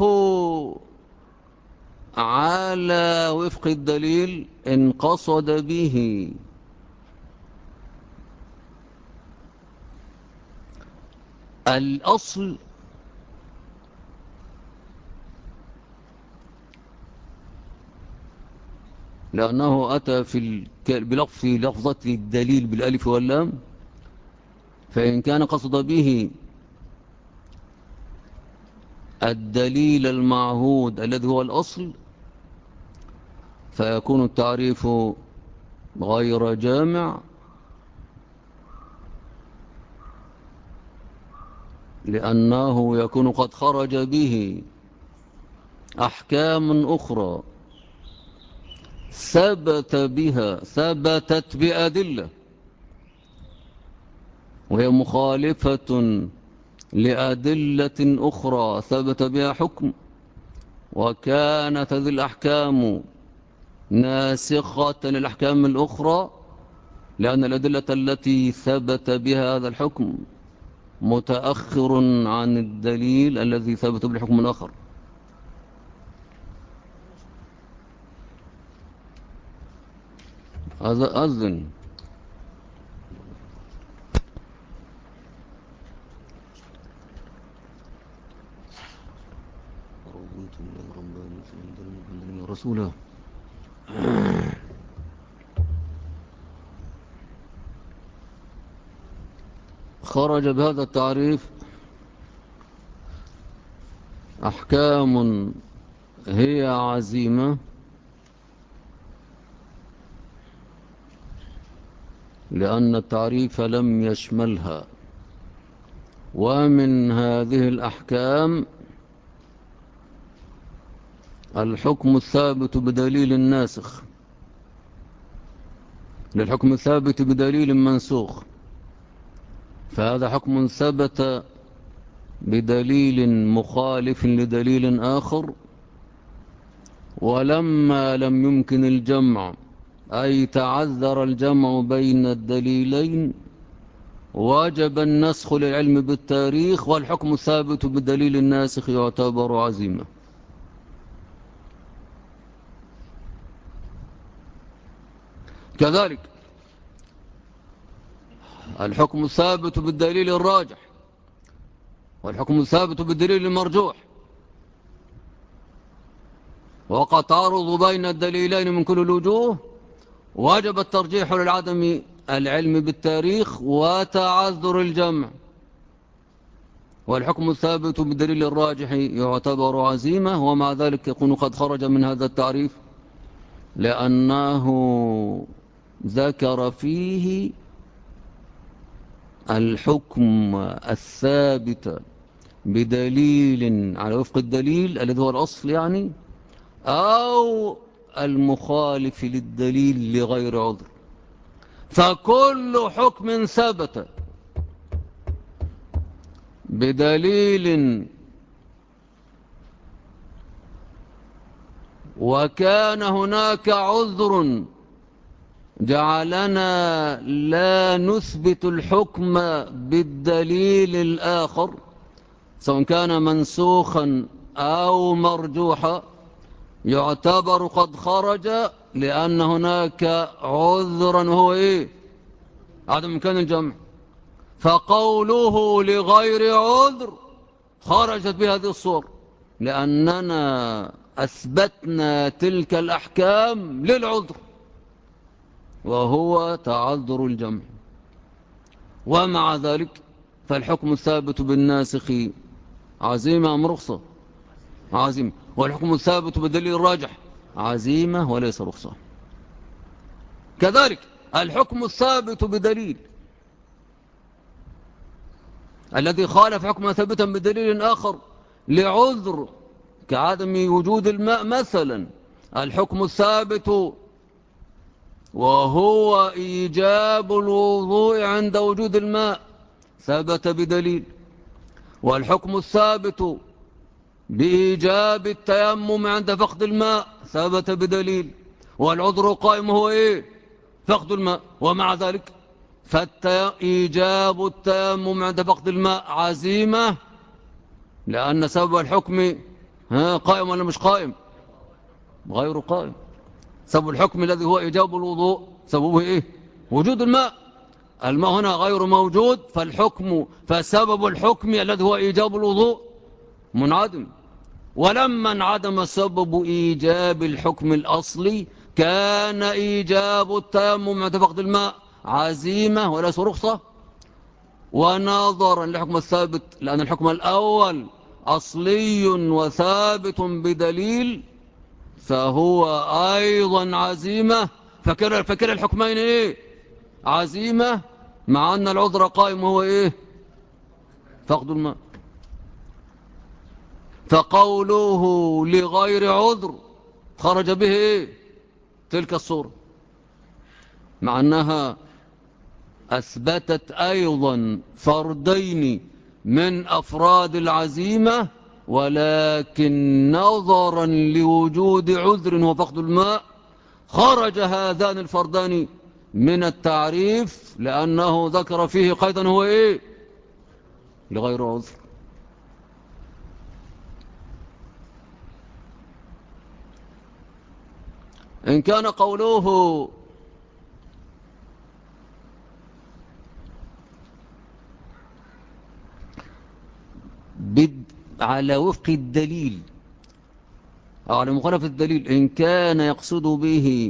على وفق الدليل إن قصد به الأصل، لأنه أتى في لفظة الدليل بالألف واللام، فإن كان قصد به الدليل المعهود الذي هو الأصل فيكون التعريف غير جامع، لأنه يكون قد خرج به أحكام أخرى ثبتت بأدلة، وهي مخالفة لأدلة أخرى ثبت بها حكم، وكانت هذه الأحكام ناسخة للأحكام الأخرى، لأن الأدلة التي ثبت بها هذا الحكم متأخر عن الدليل الذي ثبت بالحكم الآخر. هذا أذن. رسوله خرج بهذا التعريف أحكام هي عزيمة، لأن التعريف لم يشملها، ومن هذه الأحكام الحكم الثابت بدليل الناسخ للحكم الثابت بدليل منسوخ، فهذا حكم ثبت بدليل مخالف لدليل آخر، ولما لم يمكن الجمع أي تعذر الجمع بين الدليلين وجب النسخ للعلم بالتاريخ، والحكم الثابت بدليل الناسخ يعتبر عزيمة. كذلك الحكم الثابت بالدليل الراجح والحكم الثابت بالدليل المرجوح، وقد تعارض بين الدليلين من كل الوجوه وجب الترجيح للعدم العلم بالتاريخ وتعذر الجمع، والحكم الثابت بالدليل الراجح يعتبر عزيمة، ومع ذلك يكون قد خرج من هذا التعريف لأنه ذكر فيه الحكم الثابت بدليل على وفق الدليل الذي هو الأصل يعني، أو المخالف للدليل لغير عذر. فكل حكم ثبت بدليل وكان هناك عذر جعلنا لا نثبت الحكم بالدليل الآخر، سواء كان منسوخا أو مرجوحا، يعتبر قد خرج، لأن هناك عذرا وهو إيه؟ عدم إمكان الجمع. فقوله لغير عذر خرجت بهذه الصور، لأننا أثبتنا تلك الأحكام للعذر وهو تعذر الجمع. ومع ذلك فالحكم الثابت بالناسخ عزيمة أم رخصة؟ عزيمة. والحكم الثابت بالدليل الراجح عزيمة وليس رخصة. كذلك الحكم الثابت بدليل الذي خالف حكما ثابتا بدليل آخر لعذر كعدم وجود الماء مثلا، الحكم الثابت وهو إيجاب الوضوء عند وجود الماء ثبت بدليل، والحكم الثابت بإيجاب التيمم عند فقد الماء ثبت بدليل، والعذر قائم هو إيه؟ فقد الماء. ومع ذلك فإيجاب التيمم عند فقد الماء عزيمة، لأن سبب الحكم قائم ولا مش قائم؟ غير قائم. سبب الحكم الذي هو إيجاب الوضوء سببه إيه؟ وجود الماء. الماء هنا غير موجود، فسبب الحكم الذي هو إيجاب الوضوء منعدم. ولما انعدم سبب إيجاب الحكم الأصلي كان إيجاب التيمم عند فقد الماء عزيمة وليس رخصة. ونظرا للحكم الثابت، لأن الحكم الأول أصلي وثابت بدليل، فهو أيضا عزيمة. فكلا الحكمين إيه؟ عزيمة، مع أن العذر قائم هو إيه؟ فقد الماء. فقوله لغير عذر خرج به إيه؟ تلك الصورة، مع أنها أثبتت أيضا فردين من أفراد العزيمة، ولكن نظرا لوجود عذر وفقد الماء خرج هذان الفردان من التعريف، لأنه ذكر فيه قيدا هو إيه؟ لغير عذر. إن كان قوله على وفق الدليل أو على مخالفة الدليل، إن كان يقصد به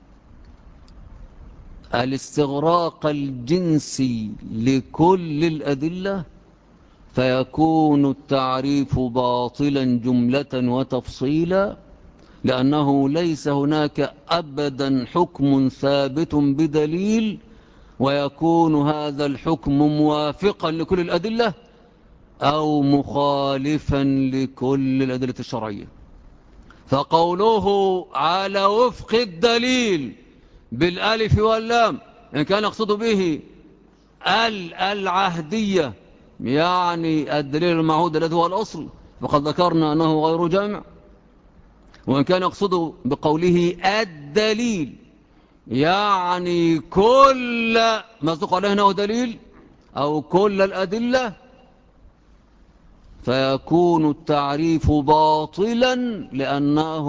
الاستغراق الجنسي لكل الأدلة فيكون التعريف باطلا جملة وتفصيلا، لأنه ليس هناك أبدا حكم ثابت بدليل ويكون هذا الحكم موافقا لكل الأدلة أو مخالفا لكل الأدلة الشرعية. فقوله على وفق الدليل بالالف واللام إن كان يقصد به العهدية، يعني الدليل المعهود الذي هو الأصل، وقد ذكرنا أنه غير جامع. وإن كان يقصد بقوله الدليل يعني كل ما يصدق عليه أنه دليل أو كل الأدلة، فيكون التعريف باطلا، لأنه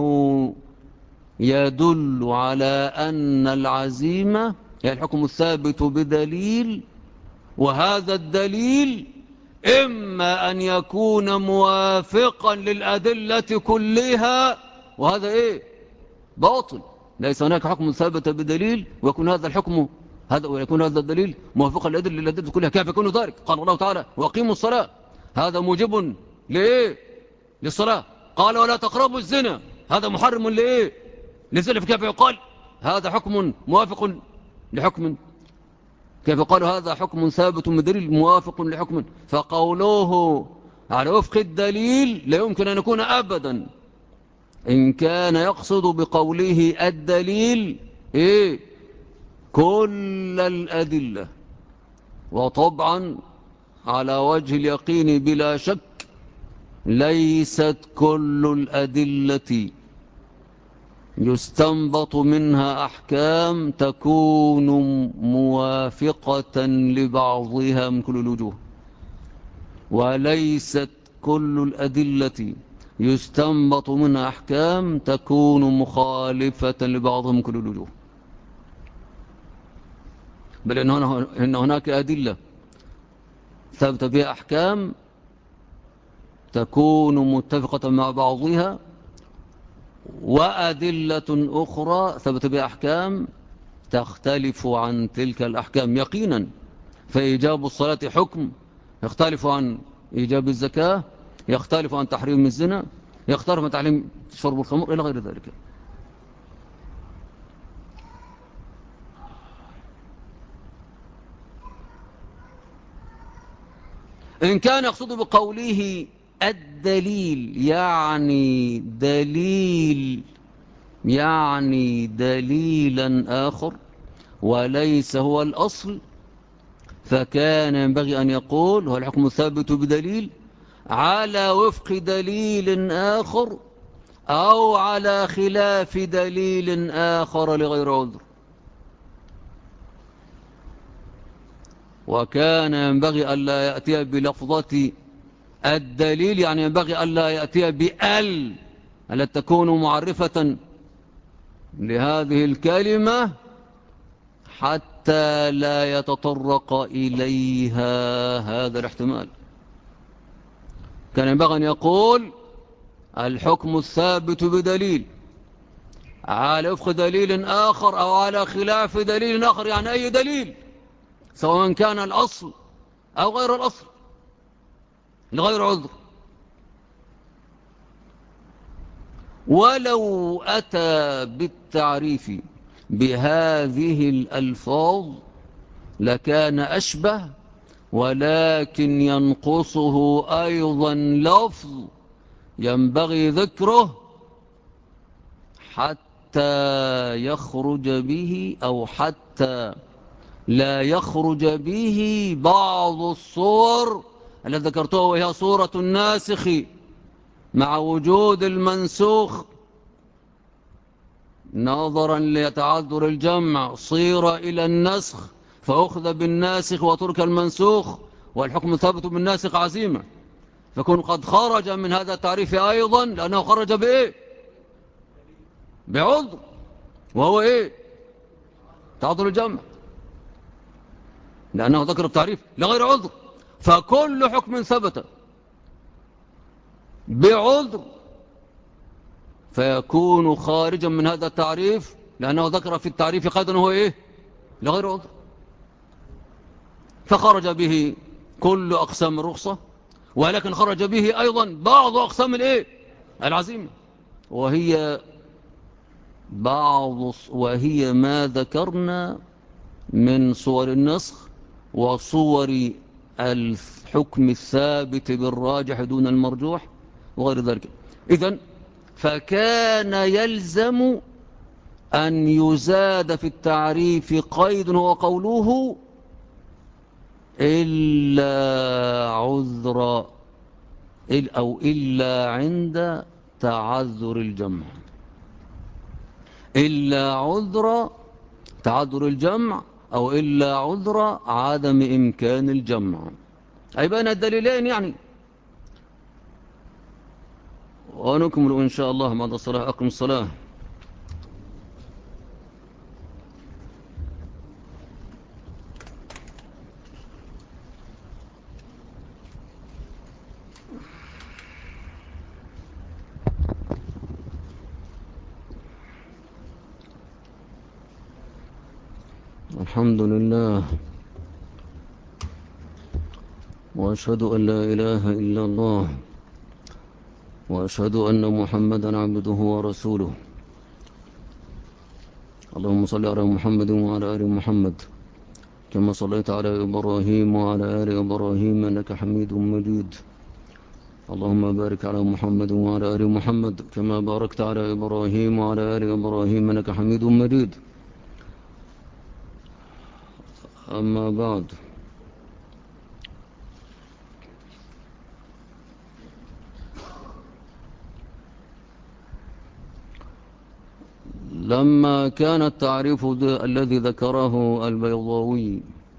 يدل على أن العزيمة هي الحكم الثابت بدليل، وهذا الدليل إما أن يكون موافقا للأدلة كلها، وهذا إيه؟ باطل. ليس هناك حكم ثابت بدليل ويكون هذا الحكم ويكون هذا الدليل موافقا للأدلة كلها. كيف يكون ذلك؟ قال الله تعالى وأقيموا الصلاة، هذا موجب لإيه؟ للصلاة. قال ولا تقربوا الزنا، هذا محرم لإيه؟ للزنا. كيف يقال هذا حكم موافق لحكم؟ كيف قالوا هذا حكم ثابت من دليل موافق لحكم؟ فقوله على وفق الدليل لا يمكن أن يكون أبدا. إن كان يقصد بقوله الدليل إيه؟ كل الأدلة. وطبعا على وجه اليقين بلا شك ليست كل الأدلة يستنبط منها أحكام تكون موافقة لبعضها من كل الوجوه، وليست كل الأدلة يستنبط منها أحكام تكون مخالفة لبعضها من كل الوجوه. بل إن هناك أدلة ثبت بها أحكام تكون متفقة مع بعضها، وأدلة أخرى ثبت بها أحكام تختلف عن تلك الأحكام يقينا. فإيجاب الصلاة حكم يختلف عن إيجاب الزكاة، يختلف عن تحريم الزنا، يختلف عن تحريم شرب الخمر إلى غير ذلك. إن كان يقصد بقوله الدليل يعني دليلا آخر وليس هو الأصل، فكان ينبغي أن يقول هو الحكم الثابت بدليل على وفق دليل آخر أو على خلاف دليل آخر لغير عذر. وكان ينبغي ألا يأتي بلفظة الدليل، يعني ينبغي ألا يأتي بأل ألا تكون معرفة لهذه الكلمة حتى لا يتطرق إليها هذا الاحتمال. كان ينبغي أن يقول الحكم الثابت بدليل على وفق دليل آخر أو على خلاف دليل آخر، يعني أي دليل سواء كان الأصل أو غير الأصل لغير عذر. ولو أتى بالتعريف بهذه الألفاظ لكان أشبه، ولكن ينقصه أيضا لفظ ينبغي ذكره حتى يخرج به أو حتى لا يخرج به بعض الصور التي ذكرتها، وهي صورة الناسخ مع وجود المنسوخ نظرا ليتعذر الجمع صير إلى النسخ فأخذ بالناسخ وترك المنسوخ، والحكم ثابت بالناسخ عزيمة، فكون قد خرج من هذا التعريف أيضا لأنه خرج بإيه؟ بعذر، وهو إيه؟ تعذر الجمع، لأنه ذكر التعريف لغير عذر. فكل حكم ثبت بعذر فيكون خارجا من هذا التعريف، لأنه ذكر في التعريف قيدا هو إيه؟ لغير عذر، فخرج به كل أقسام الرخصة، ولكن خرج به أيضا بعض أقسام الإيه؟ العزيمة، وهي ما ذكرنا من صور النسخ وصور الحكم الثابت بالراجح دون المرجوح وغير ذلك. إذن فكان يلزم أن يزاد في التعريف قيد هو قوله إلا عذر أو إلا عند تعذر الجمع، إلا عذر تعذر الجمع أو إلا عذر عدم إمكان الجمع، أي بين الدليلين يعني. ونكمل إن شاء الله بعد الصلاة. أقم الصلاة. الحمد لله، وأشهد أن لا إله إلا الله، وأشهد أن محمدا عبده ورسوله. اللهم صل على محمد وعلى آل محمد كما صليت على إبراهيم وعلى آل إبراهيم إنك حميد مجيد. اللهم بارك على محمد وعلى آل محمد كما باركت على إبراهيم وعلى آل إبراهيم إنك حميد مجيد. أما بعد، لما كان التعريف الذي ذكره البيضاوي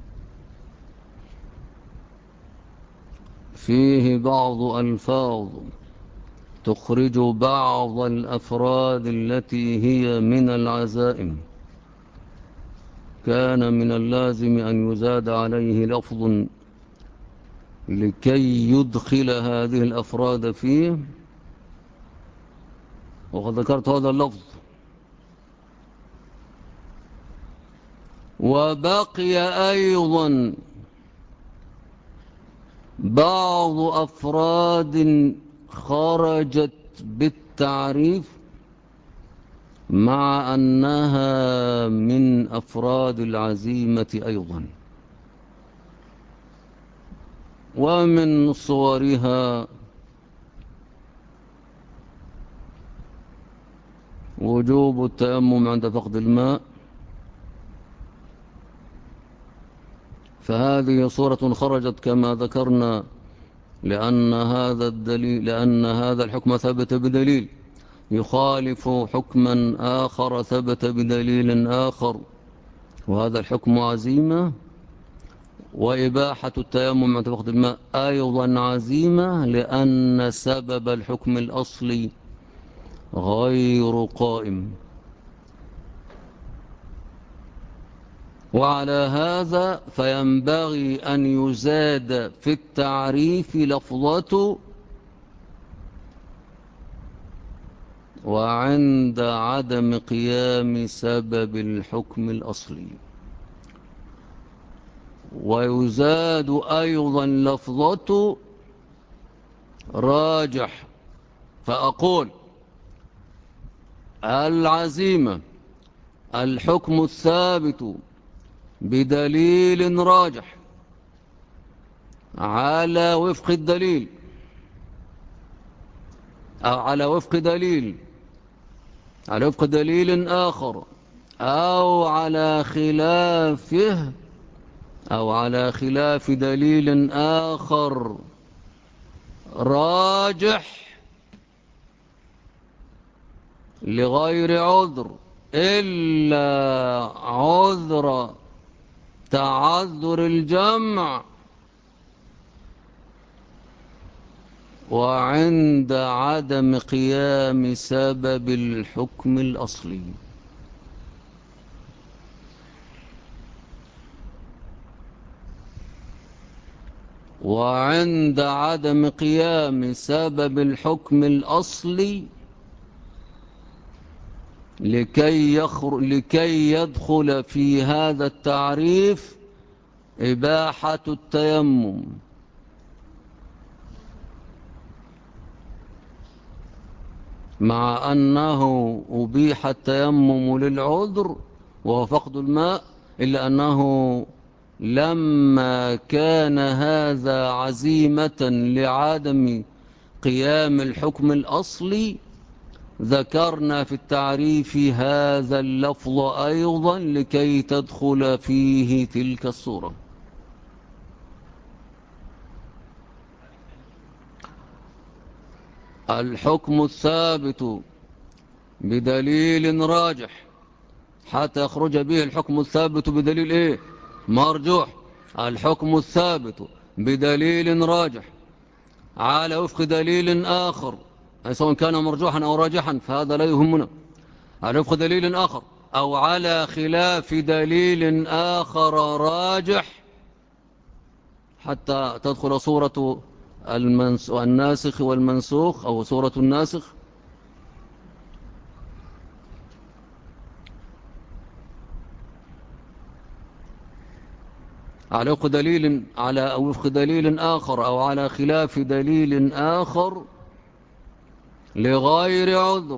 فيه بعض ألفاظ تخرج بعض الأفراد التي هي من العزائم، كان من اللازم أن يزاد عليه لفظ لكي يدخل هذه الأفراد فيه، وقد ذكرت هذا اللفظ. وبقي أيضا بعض أفراد خرجت بالتعريف مع أنها من أفراد العزيمة أيضا، ومن صورها وجوب التيمم عند فقد الماء، فهذه صورة خرجت كما ذكرنا لأن هذا الحكم ثبت بدليل يخالف حكما آخر ثبت بدليل آخر، وهذا الحكم عزيمة. وإباحة التيمم عند فقد الماء أيضا عزيمة لأن سبب الحكم الأصلي غير قائم. وعلى هذا فينبغي أن يزاد في التعريف لفظة وعند عدم قيام سبب الحكم الأصلي، ويزاد أيضا لفظة راجح. فأقول العزيمة الحكم الثابت بدليل راجح على وفق الدليل أو على وفق دليل آخر أو على خلافه أو على خلاف دليل آخر راجح لغير عذر إلا عذر تعذر الجمع وعند عدم قيام سبب الحكم الأصلي. وعند عدم قيام سبب الحكم الأصلي لكي يدخل في هذا التعريف إباحة التيمم، مع أنه أبيح التيمم للعذر وهو فقد الماء، إلا أنه لما كان هذا عزيمة لعدم قيام الحكم الأصلي ذكرنا في التعريف هذا اللفظ أيضا لكي تدخل فيه تلك الصورة. الحكم الثابت بدليل راجح حتى يخرج به الحكم الثابت بدليل إيه؟ مرجوح. الحكم الثابت بدليل راجح على وفق دليل آخر، أي سواء كان مرجوحا أو راجحا فهذا لا يهمنا، على وفق دليل آخر أو على خلاف دليل آخر راجح حتى تدخل صورة الناسخ والمنسوخ أو صورة الناسخ. على وفق دليل آخر أو على خلاف دليل آخر لغير عذر،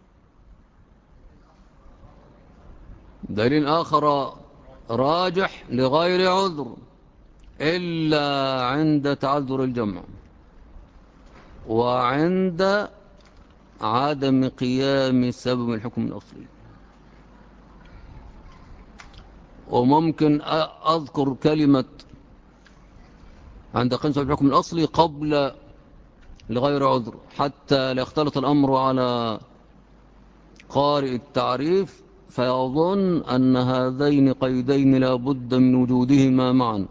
دليل آخر راجح لغير عذر إلا عند تعذر الجمع وعند عدم قيام سبب الحكم الأصلي. وممكن أذكر كلمة عند قيام سبب الحكم الأصلي قبل لغير عذر حتى لا يختلط الأمر على قارئ التعريف فيظن أن هذين قيدين لا بد من وجودهما معا.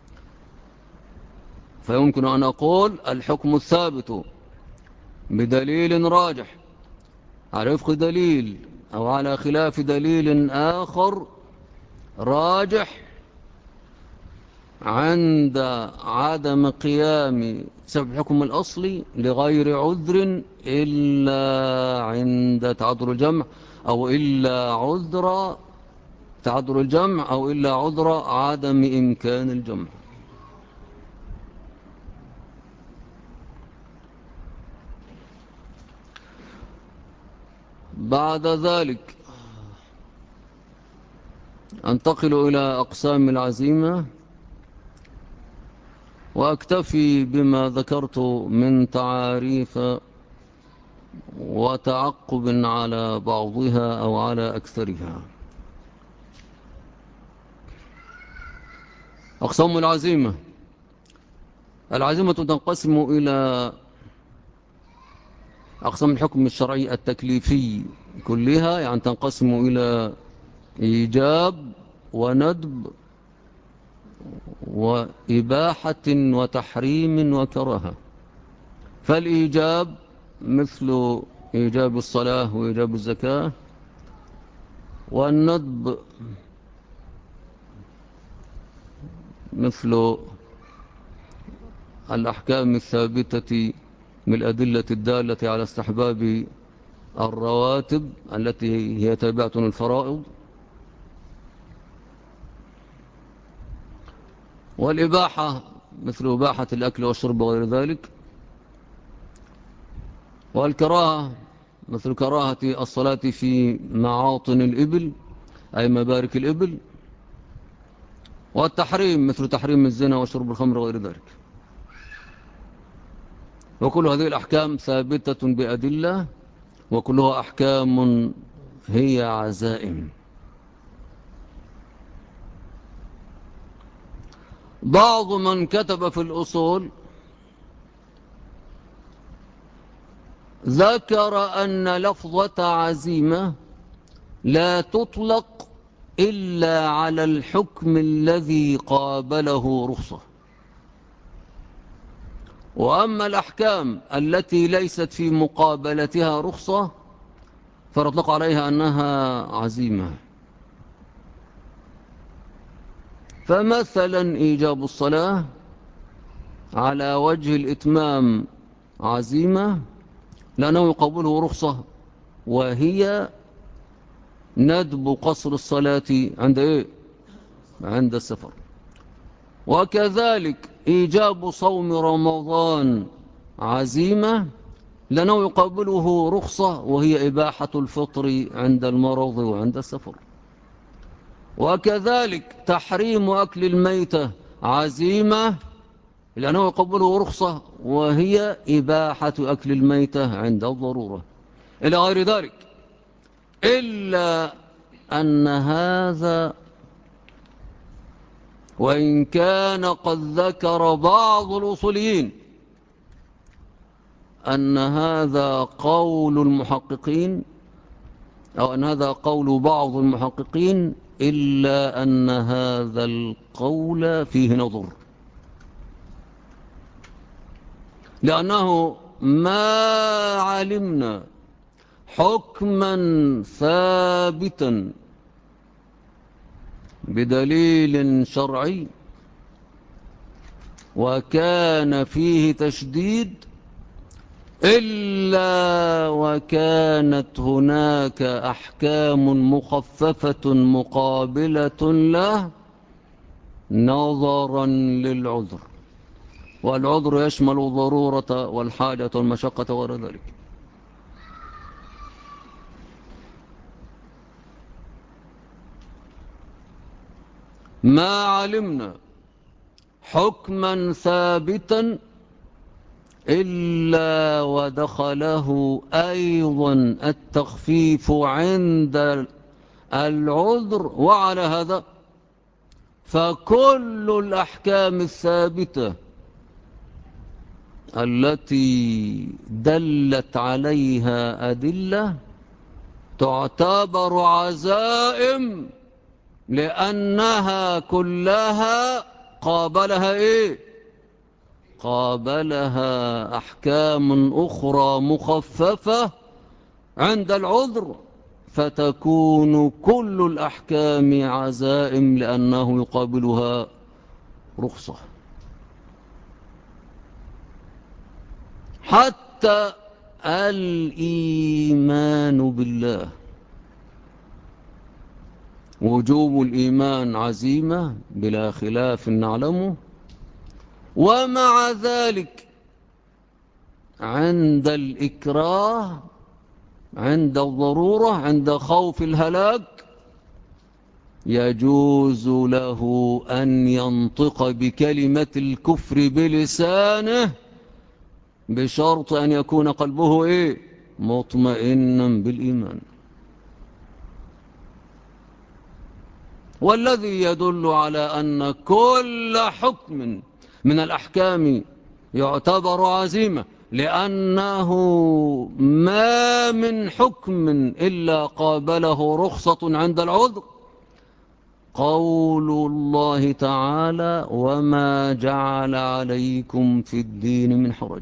فيمكن أن أقول الحكم الثابت بدليل راجح على وفق دليل أو على خلاف دليل آخر راجح عند عدم قيام سبب الحكم الأصلي لغير عذر إلا عند تعذر الجمع أو إلا عذر تعذر الجمع أو إلا عذر عدم إمكان الجمع. بعد ذلك أنتقل إلى أقسام العزيمة، وأكتفي بما ذكرت من تعاريف وتعقب على بعضها أو على أكثرها. أقسام العزيمة. العزيمة تنقسم إلى أقسام الحكم الشرعي التكليفي كلها، يعني تنقسم إلى إيجاب وندب وإباحة وتحريم وكراهة. فالإيجاب مثل إيجاب الصلاة وإيجاب الزكاة، والندب مثل الأحكام الثابتة من الأدلة الدالة على استحباب الرواتب التي هي تابعة الفرائض. والإباحة مثل إباحة الأكل والشرب وغير ذلك. والكراهة مثل كراهة الصلاة في معاطن الإبل أي مبارك الإبل. والتحريم مثل تحريم الزنا وشرب الخمر وغير ذلك. وكل هذه الأحكام ثابتة بأدلة، وكلها أحكام هي عزائم. بعض من كتب في الأصول ذكر أن لفظة عزيمة لا تطلق إلا على الحكم الذي قابله رخصة، وأما الأحكام التي ليست في مقابلتها رخصة فنطلق عليها أنها عزيمة. فمثلا إيجاب الصلاة على وجه الإتمام عزيمة لأنه يقابله رخصة، وهي ندب قصر الصلاة عند إيه؟ عند السفر. وكذلك إيجاب صوم رمضان عزيمة لأنه يقابله رخصة، وهي إباحة الفطر عند المرض وعند السفر. وكذلك تحريم أكل الميتة عزيمة لأنه يقابله رخصة، وهي إباحة أكل الميتة عند الضرورة، إلى غير ذلك. إلا أن هذا وإن كان قد ذكر بعض الأصوليين أن هذا قول المحققين أو أن هذا قول بعض المحققين، إلا أن هذا القول فيه نظر، لأنه ما علمنا حكما ثابتا بدليل شرعي وكان فيه تشديد إلا وكانت هناك أحكام مخففة مقابلة له نظرا للعذر، والعذر يشمل الضرورة والحاجة والمشقة وغير ذلك. ما علمنا حكما ثابتا إلا ودخله أيضا التخفيف عند العذر. وعلى هذا فكل الأحكام الثابتة التي دلت عليها أدلة تعتبر عزائم، لأنها كلها قابلها إيه؟ قابلها أحكام أخرى مخففة عند العذر، فتكون كل الأحكام عزائم لأنه يقابلها رخصة. حتى الإيمان بالله، وجوب الإيمان عزيمة بلا خلاف نعلمه، ومع ذلك عند الإكراه، عند الضرورة، عند خوف الهلاك، يجوز له أن ينطق بكلمة الكفر بلسانه بشرط أن يكون قلبه مطمئنا بالإيمان. والذي يدل على أن كل حكم من الأحكام يعتبر عزيمة، لأنه ما من حكم إلا قابله رخصة عند العذر، قول الله تعالى: وما جعل عليكم في الدين من حرج.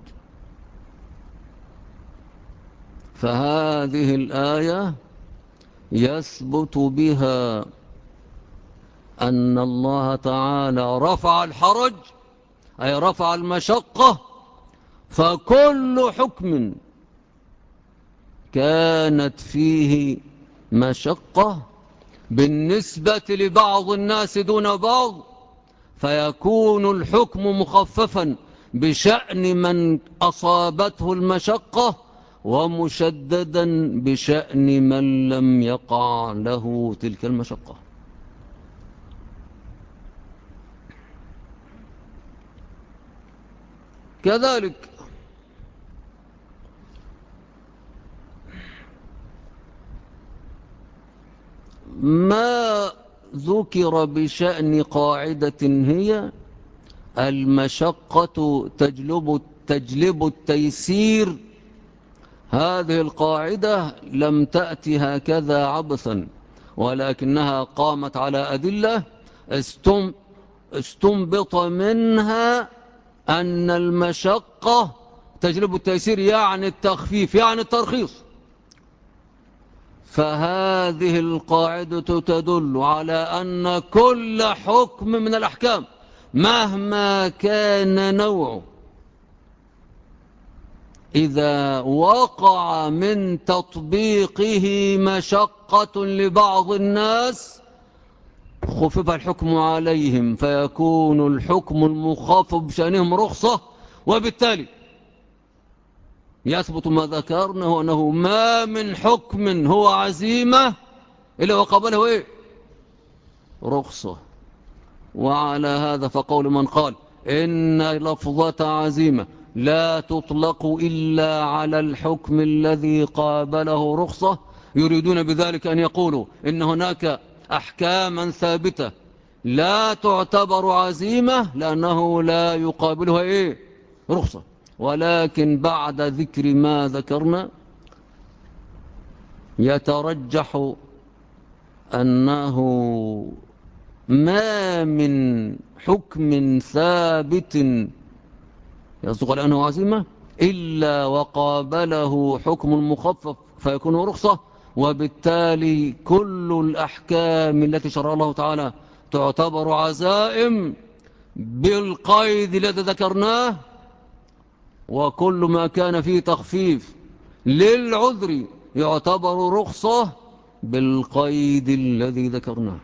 فهذه الآية يثبت بها أن الله تعالى رفع الحرج، أي رفع المشقة. فكل حكم كانت فيه مشقة بالنسبة لبعض الناس دون بعض، فيكون الحكم مخففا بشأن من أصابته المشقة، ومشددا بشأن من لم يقع له تلك المشقة. كذلك ما ذكر بشأن قاعدة هي المشقة تجلب التيسير، هذه القاعدة لم تأتي هكذا عبثا، ولكنها قامت على أدلة استنبط منها أن المشقة تجلب التيسير، يعني التخفيف، يعني الترخيص. فهذه القاعدة تدل على أن كل حكم من الأحكام مهما كان نوعه، إذا وقع من تطبيقه مشقة لبعض الناس خفف الحكم عليهم، فيكون الحكم المخفف بشأنهم رخصة، وبالتالي يثبت ما ذكرناه أنه ما من حكم هو عزيمة إلا وقبله رخصة. وعلى هذا فقول من قال إن لفظة عزيمة لا تطلق إلا على الحكم الذي قابله رخصة، يريدون بذلك أن يقولوا إن هناك أحكاما ثابتة لا تعتبر عزيمة لأنه لا يقابلها رخصة. ولكن بعد ذكر ما ذكرنا يترجح أنه ما من حكم ثابت يصدق لأنه عزيمة إلا وقابله حكم مخفف فيكون رخصة، وبالتالي كل الأحكام التي شرع الله تعالى تعتبر عزائم بالقيد الذي ذكرناه، وكل ما كان فيه تخفيف للعذر يعتبر رخصة بالقيد الذي ذكرناه.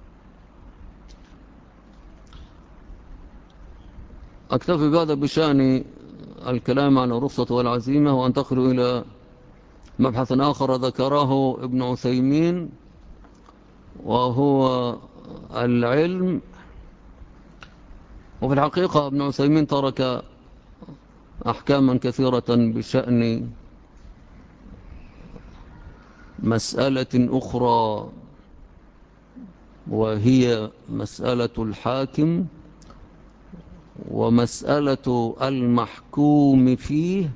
أكتفي بهذا بشأن الكلام عن الرخصة والعزيمة، وأنتقل إلى مبحث آخر ذكره ابن عثيمين، وهو العلم. وفي الحقيقة ابن عثيمين ترك أحكاما كثيرة بشأن مسألة أخرى، وهي مسألة الحاكم ومسألة المحكوم فيه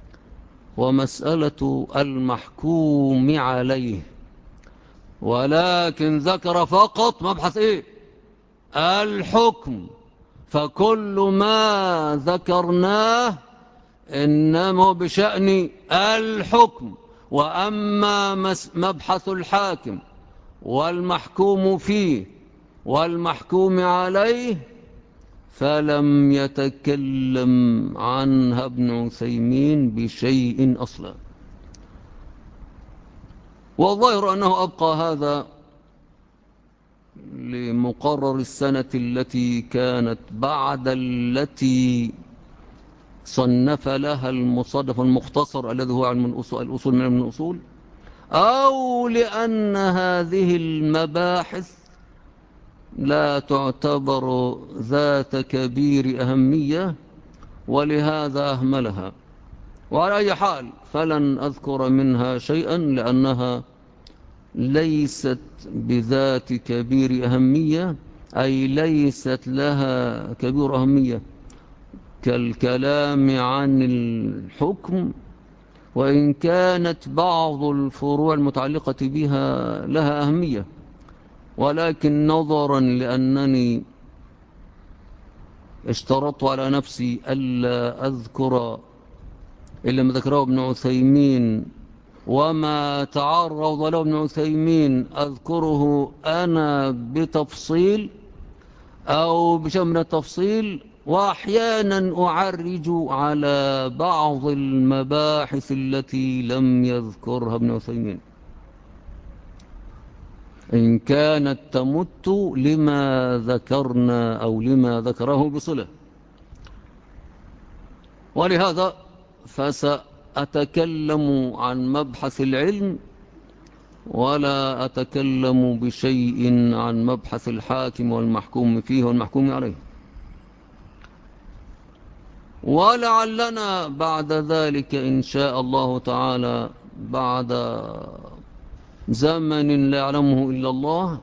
ومسألة المحكوم عليه، ولكن ذكر فقط مبحث الحكم. فكل ما ذكرناه إنما بشأن الحكم، وأما مبحث الحاكم والمحكوم فيه والمحكوم عليه فلم يتكلم عنها ابن عثيمين بشيء أصلا. والظاهر أنه أبقى هذا لمقرر السنة التي كانت بعد التي صنف لها المصنف المختصر الذي هو علم الأصول من الأصول، أو لأن هذه المباحث لا تعتبر ذات كبير أهمية ولهذا أهملها. وعلى أي حال فلن أذكر منها شيئا لأنها ليست بذات كبير أهمية، أي ليست لها كبير أهمية كالكلام عن الحكم، وإن كانت بعض الفروع المتعلقة بها لها أهمية، ولكن نظرا لأنني اشترطت على نفسي ألا أذكر إلا ما ذكره ابن عثيمين، وما تعرض له ابن عثيمين أذكره أنا بتفصيل أو بشيء من التفصيل، وأحيانا أعرج على بعض المباحث التي لم يذكرها ابن عثيمين إن كانت تمت لما ذكرنا أو لما ذكره بصلة. ولهذا فسأتكلم عن مبحث العلم ولا أتكلم بشيء عن مبحث الحاكم والمحكوم فيه والمحكوم عليه. ولعلنا بعد ذلك إن شاء الله تعالى بعد زمن لا يعلمه إلا الله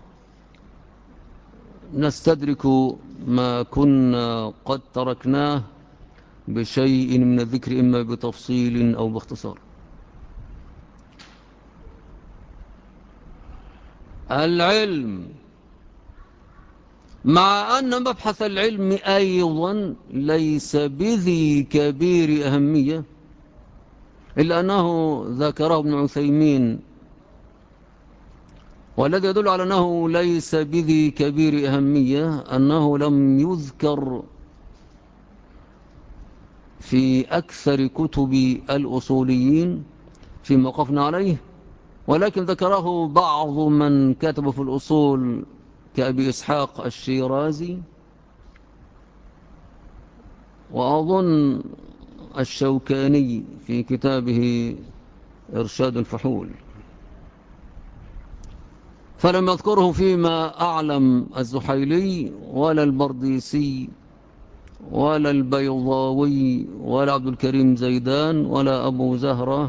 نستدرك ما كنا قد تركناه بشيء من الذكر إما بتفصيل أو باختصار. العلم، مع أن مبحث العلم أيضا ليس بذي كبير أهمية، إلا أنه ذكره ابن عثيمين، والذي يدل على أنه ليس بذي كبير أهمية أنه لم يذكر في أكثر كتب الأصوليين فيما وقفنا عليه، ولكن ذكره بعض من كتب في الأصول كأبي إسحاق الشيرازي، وأظن الشوكاني في كتابه إرشاد الفحول، فلم يذكره فيما أعلم الزحيلي ولا البرديسي ولا البيضاوي ولا عبد الكريم زيدان ولا أبو زهرة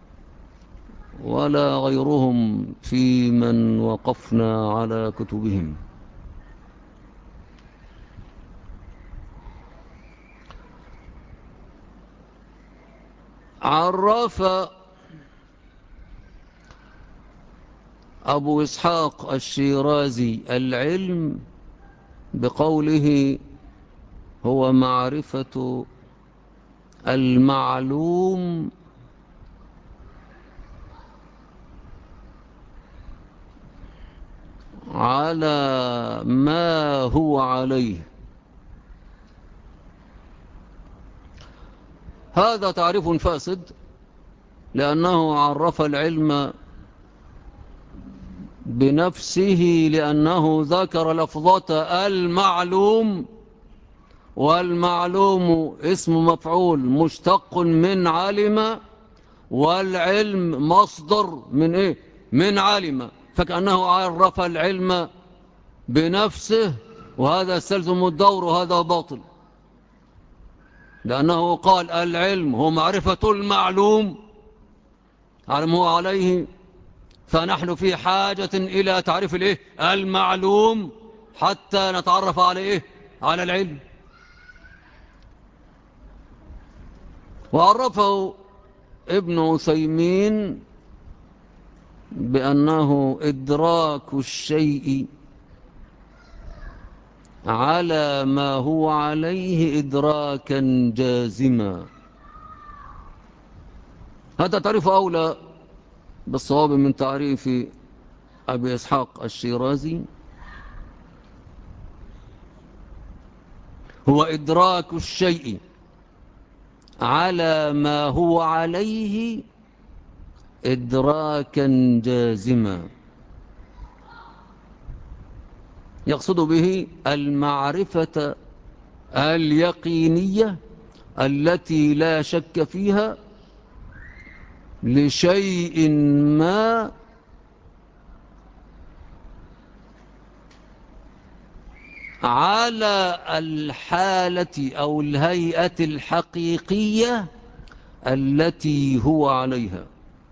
ولا غيرهم في من وقفنا على كتبهم. عرف أبو إسحاق الشيرازي العلم بقوله هو معرفة المعلوم على ما هو عليه. هذا تعريف فاسد، لأنه عرف العلم بنفسه، لأنه ذكر لفظة المعلوم، والمعلوم اسم مفعول مشتق من علم، والعلم مصدر من إيه؟ من علم، فكأنه عرف العلم بنفسه، وهذا يستلزم الدور وهذا باطل، لأنه قال العلم هو معرفة المعلوم على ما هو عليه، فنحن في حاجة إلى تعريف الإيه؟ المعلوم حتى نتعرف على إيه؟ على العلم. وعرفه ابن عثيمين بأنه إدراك الشيء على ما هو عليه إدراكا جازما. هذا تعريف أولى بالصواب من تعريف أبي إسحاق الشيرازي. هو إدراك الشيء على ما هو عليه إدراكا جازما، يقصد به المعرفة اليقينية التي لا شك فيها لشيء ما على الحالة أو الهيئة الحقيقية التي هو عليها.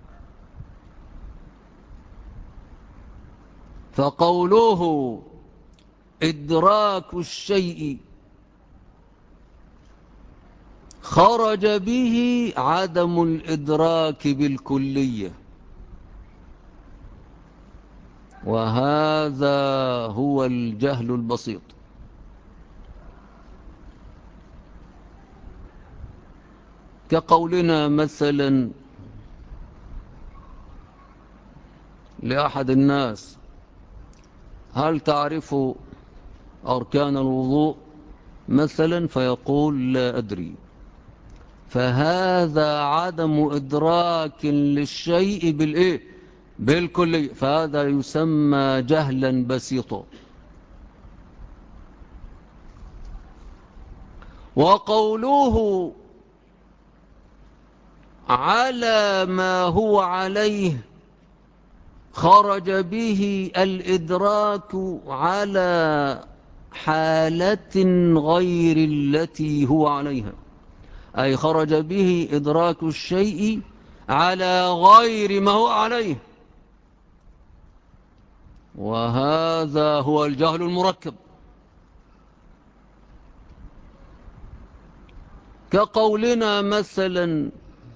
فقوله إدراك الشيء خرج به عدم الإدراك بالكلية، وهذا هو الجهل البسيط. كقولنا مثلا لأحد الناس: هل تعرف أركان الوضوء مثلا؟ فيقول: لا أدري. فهذا عدم إدراك للشيء بالكلي، فهذا يسمى جهلا بسيطا. وقوله على ما هو عليه خرج به الإدراك على حالة غير التي هو عليها، أي خرج به إدراك الشيء على غير ما هو عليه، وهذا هو الجهل المركب. كقولنا مثلا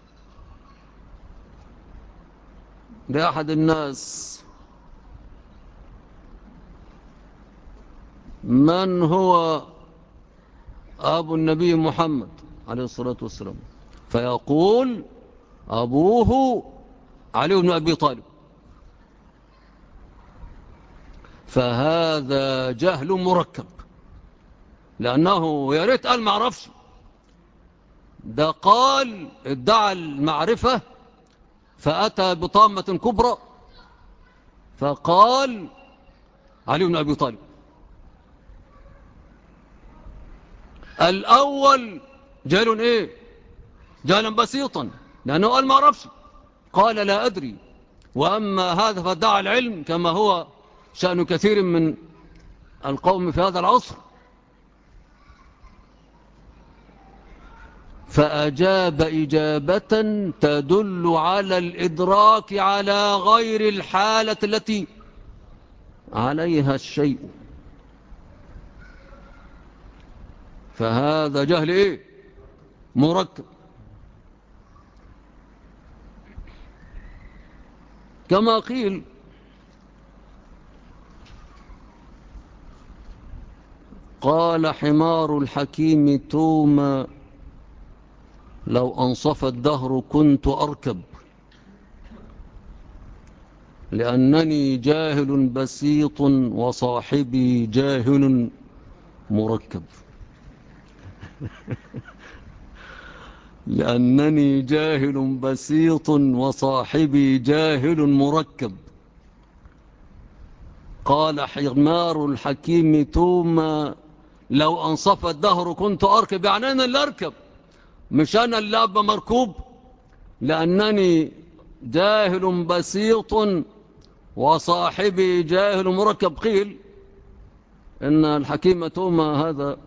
لأحد الناس: من هو أبو النبي محمد عليه الصلاة والسلام؟ فيقول: أبوه علي بن أبي طالب. فهذا جهل مركب، لأنه يا ريت قال ما عرفش، ده قال ادعى المعرفة فأتى بطامة كبرى فقال علي بن أبي طالب. الأول جهل جهلا بسيطا، لأنه قال ما عرفش، قال لا أدري. وأما هذا فادعى العلم كما هو شأن كثير من القوم في هذا العصر، فأجاب إجابة تدل على الإدراك على غير الحالة التي عليها الشيء. فهذا جهل مركب. كما قيل: قال حمار الحكيم توما: لو أنصف الدهر كنت أركب، لأنني جاهل بسيط وصاحبي جاهل مركب. لأنني جاهل بسيط وصاحبي جاهل مركب. قال حمار الحكيم توما: لو أنصف الدهر كنت أركب، يعني أنا اللي أركب مش أنا اللي أبقى مركوب، لأنني جاهل بسيط وصاحبي جاهل مركب. قيل إن الحكيم توما هذا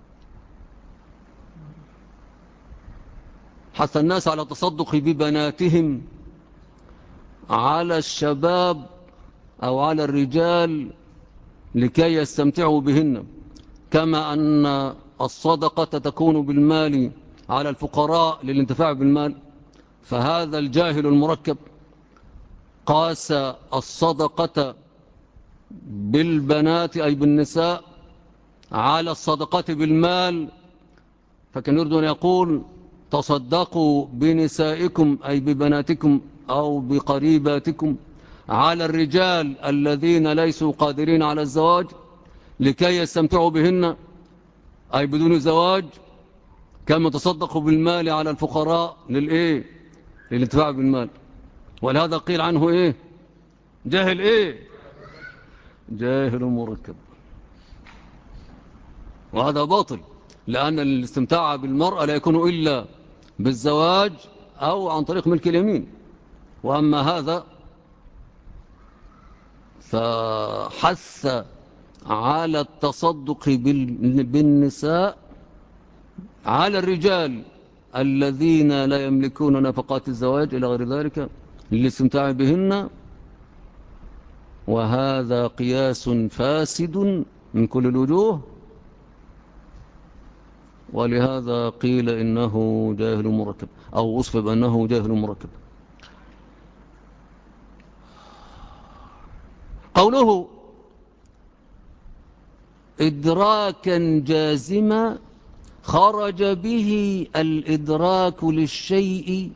حث الناس على تصدق ببناتهم على الشباب أو على الرجال لكي يستمتعوا بهن، كما أن الصدقة تكون بالمال على الفقراء للانتفاع بالمال. فهذا الجاهل المركب قاس الصدقة بالبنات أي بالنساء على الصدقة بالمال، فكان يريد أن يقول: تصدقوا بنسائكم أي ببناتكم أو بقريباتكم على الرجال الذين ليسوا قادرين على الزواج لكي يستمتعوا بهن أي بدون زواج، كما تصدقوا بالمال على الفقراء للانتفاع بالمال. ولهذا قيل عنه جاهل جاهل مركب. وهذا باطل، لأن الاستمتاع بالمرأة لا يكون إلا بالزواج أو عن طريق ملك اليمين. وأما هذا فحث على التصدق بالنساء على الرجال الذين لا يملكون نفقات الزواج إلى غير ذلك للاستمتاع بهن، وهذا قياس فاسد من كل الوجوه، ولهذا قيل إنه جاهل مركب أو وصف بأنه جاهل مركب. قوله إدراكا جازما خرج به الإدراك للشيء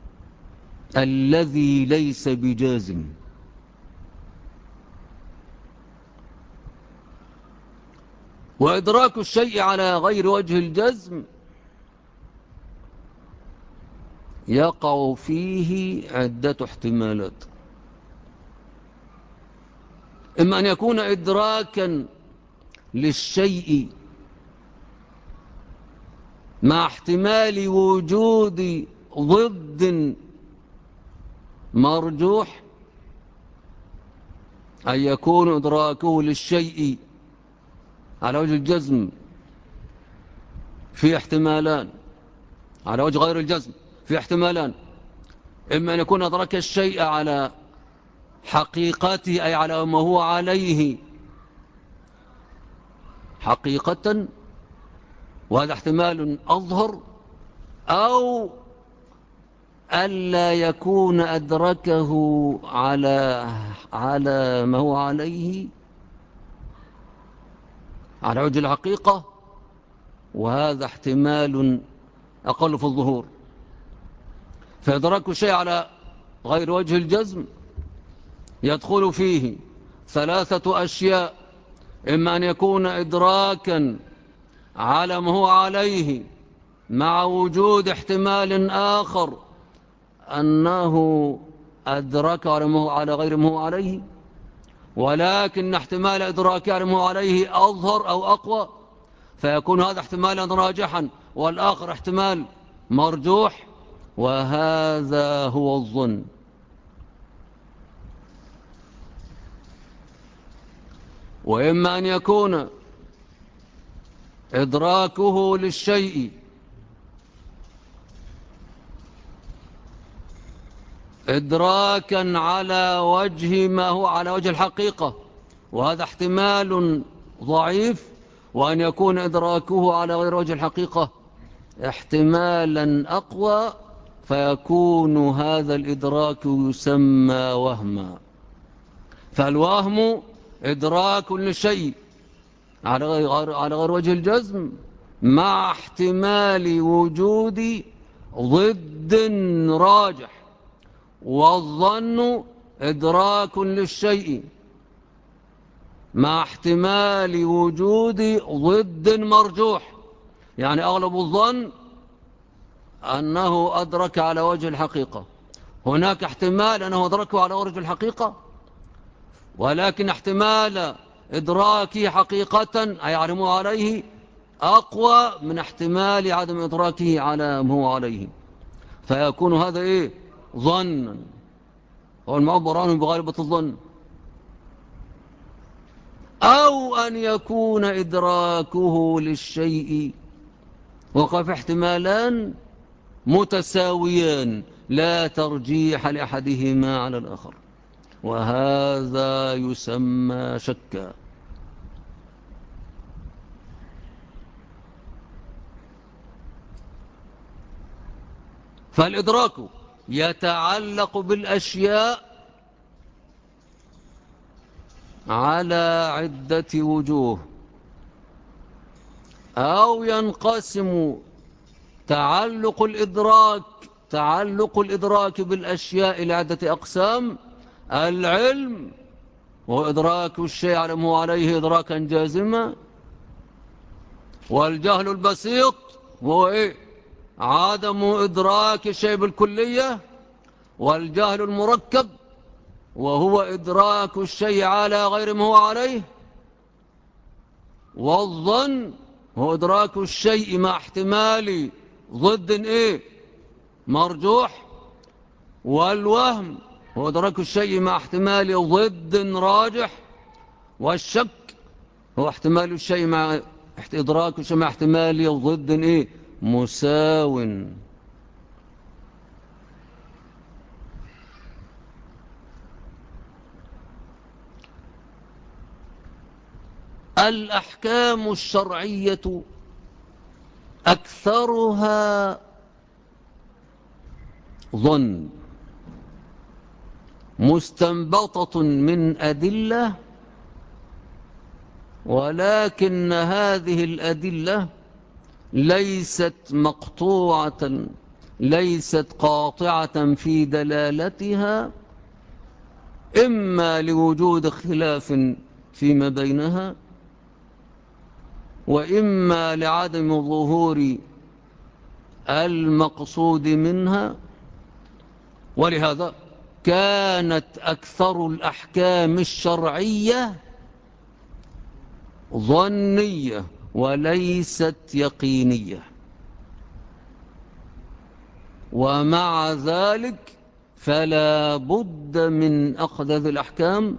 الذي ليس بجازم، وإدراك الشيء على غير وجه الجزم يقع فيه عدة احتمالات. إما أن يكون إدراكا للشيء مع احتمال وجود ضد مرجوح، أن يكون إدراكه للشيء على وجه الجزم في احتمالان، على وجه غير الجزم في احتمالان. إما أن يكون أدرك الشيء على حقيقته أي على ما هو عليه حقيقة، وهذا احتمال أظهر، أو ألا يكون أدركه على ما هو عليه على وجه الحقيقة، وهذا احتمال أقل في الظهور. فإدراك الشيء على غير وجه الجزم يدخل فيه ثلاثة أشياء: إما أن يكون إدراكا على ما هو عليه مع وجود احتمال آخر أنه أدرك على غير ما هو عليه، ولكن احتمال إدراك على ما هو عليه أظهر أو أقوى، فيكون هذا احتمالا راجحا والآخر احتمال مرجوح، وهذا هو الظن. وإما أن يكون إدراكه للشيء إدراكا على وجه ما هو على وجه الحقيقة، وهذا احتمال ضعيف، وأن يكون إدراكه على غير وجه الحقيقة احتمالا أقوى، فيكون هذا الإدراك يسمى وهما. فالوهم إدراك للشيء على غير وجه الجزم مع احتمال وجود ضد راجح، والظن إدراك للشيء مع احتمال وجود ضد مرجوح، يعني أغلب الظن أنه أدرك على وجه الحقيقة، هناك احتمال أنه أدركه على وجه الحقيقة، ولكن احتمال إدراكه حقيقة أي علمه عليه أقوى من احتمال عدم إدراكه على ما هو عليه، فيكون هذا إيه؟ ظنا. هو المعبر عنه بغالبة الظن. أو أن يكون إدراكه للشيء وقف احتمالان متساويان لا ترجيح لأحدهما على الآخر، وهذا يسمى شكا. فالإدراك يتعلق بالأشياء على عدة وجوه، أو ينقسم تعلق الإدراك بالأشياء إلى عدة أقسام: العلم، وإدراك الشيء على ما هو عليه إدراكا جازما، والجهل البسيط وهو إيه؟ عدم إدراك الشيء بالكلية، والجهل المركب وهو إدراك الشيء على غير ما هو عليه، والظن هو إدراك الشيء مع احتمال ضد إيه؟ مرجوح، والوهم هو إدراك الشيء مع احتمال ضد راجح، والشك هو احتمال الشيء مع إدراك الشيء مع احتمالي وضد إيه مساو. الأحكام الشرعية أكثرها ظن مستنبطة من أدلة، ولكن هذه الأدلة ليست مقطوعة، ليست قاطعة في دلالتها، إما لوجود خلاف فيما بينها، وإما لعدم ظهور المقصود منها. ولهذا كانت أكثر الأحكام الشرعية ظنية وليست يقينية. ومع ذلك فلا بد من أخذ هذه الأحكام،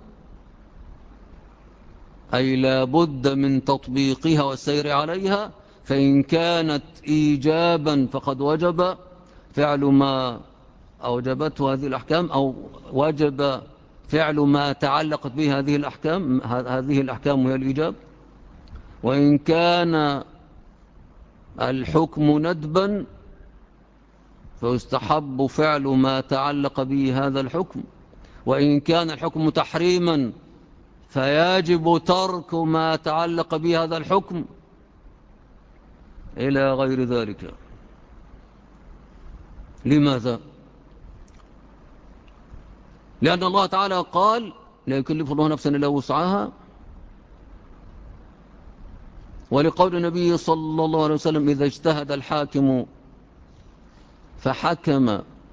أي لا بد من تطبيقها والسير عليها. فإن كانت إيجابا فقد وجب فعل ما أوجبته هذه الأحكام، أو وجب فعل ما تعلقت به هذه الأحكام. هذه الأحكام هي الإيجاب. وإن كان الحكم ندبا فيستحب فعل ما تعلق به هذا الحكم. وإن كان الحكم تحريما فيجب ترك ما تعلق به هذا الحكم إلى غير ذلك. لماذا؟ لأن الله تعالى قال: لا يكلف الله نفسا إلا وسعها. ولقول النبي صلى الله عليه وسلم: إذا اجتهد الحاكم فحكم،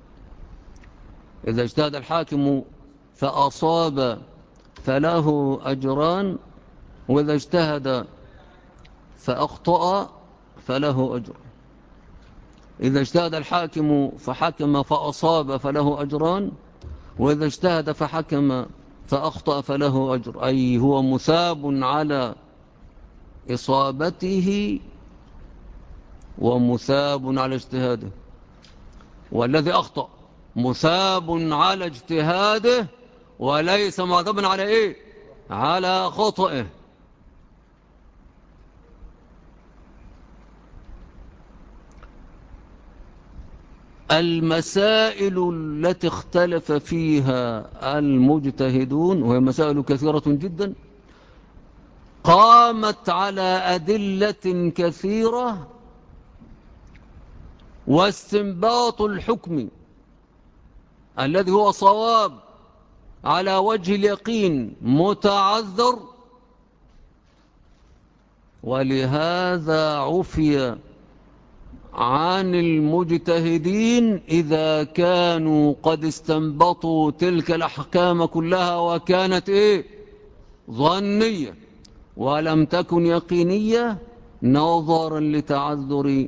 إذا اجتهد الحاكم فأصاب فله أجران، وإذا اجتهد فأخطأ فله أجر. إذا اجتهد الحاكم فحكم فأصاب فله أجران، وإذا اجتهد فحكم فأخطأ فله أجر، أي هو مثاب على إصابته ومثاب على اجتهاده. والذي أخطأ مثاب على اجتهاده وليس معذبا على إيه؟ على خطئه. المسائل التي اختلف فيها المجتهدون، وهي مسائل كثيرة جدا، قامت على أدلة كثيرة، واستنباط الحكم الذي هو صواب على وجه اليقين متعذر. ولهذا عفي عن المجتهدين إذا كانوا قد استنبطوا تلك الأحكام كلها وكانت إيه؟ ظنية ولم تكن يقينية، نظرا لتعذر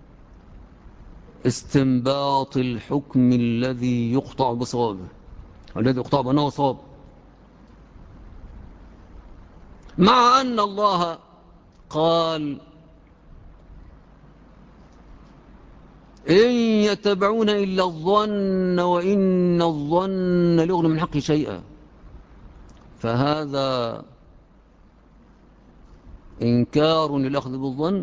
استنباط الحكم الذي يقطع بصوابه، الذي يقطع بأنه صواب. مع أن الله قال: إن يتبعون إلا الظن وإن الظن لا يغني من حق شيئا. فهذا إنكار للأخذ بالظن.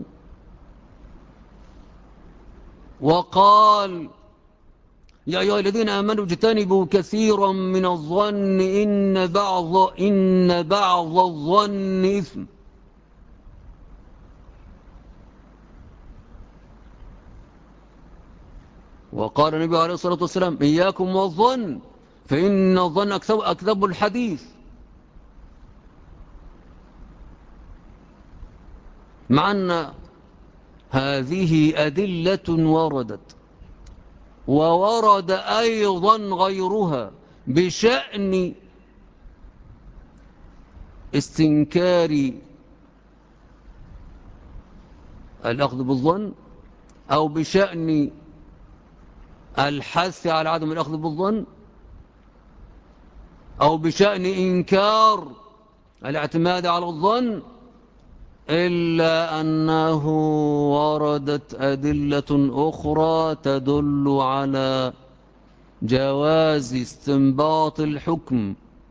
وقال: يا أيها الذين آمنوا اجتنبوا كثيرا من الظن إن بعض الظن إثم. وقال النبي عليه الصلاة والسلام: إياكم والظن فإن الظن أكذب الحديث. مع أن هذه أدلة وردت، وورد أيضا غيرها بشأن استنكار الأخذ بالظن، أو بشأن الحث على عدم الأخذ بالظن، أو بشأن إنكار الاعتماد على الظن، إلا أنه وردت أدلة أخرى تدل على جواز استنباط الحكم،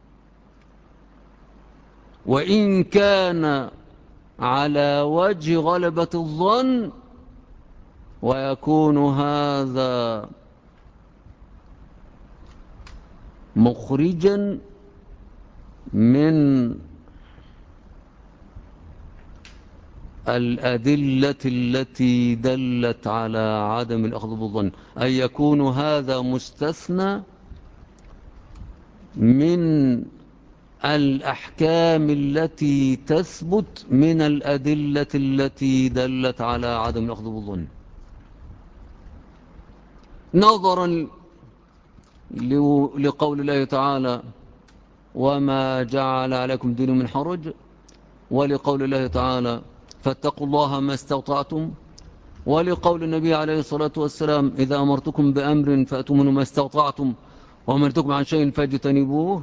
وإن كان على وجه غلبة الظن، ويكون هذا مخرجا من الأدلة التي دلت على عدم الأخذ بالظن، أي يكون هذا مستثنى من الأحكام التي تثبت من الأدلة التي دلت على عدم الأخذ بالظن، نظرا لقول الله تعالى وما جعل عليكم دين من حرج، ولقول الله تعالى فاتقوا الله ما استطعتم، ولقول النبي عليه الصلاة والسلام إذا أمرتكم بأمر فأتوا منه ما استطعتم وأمرتكم عن شيء فاجتنبوه،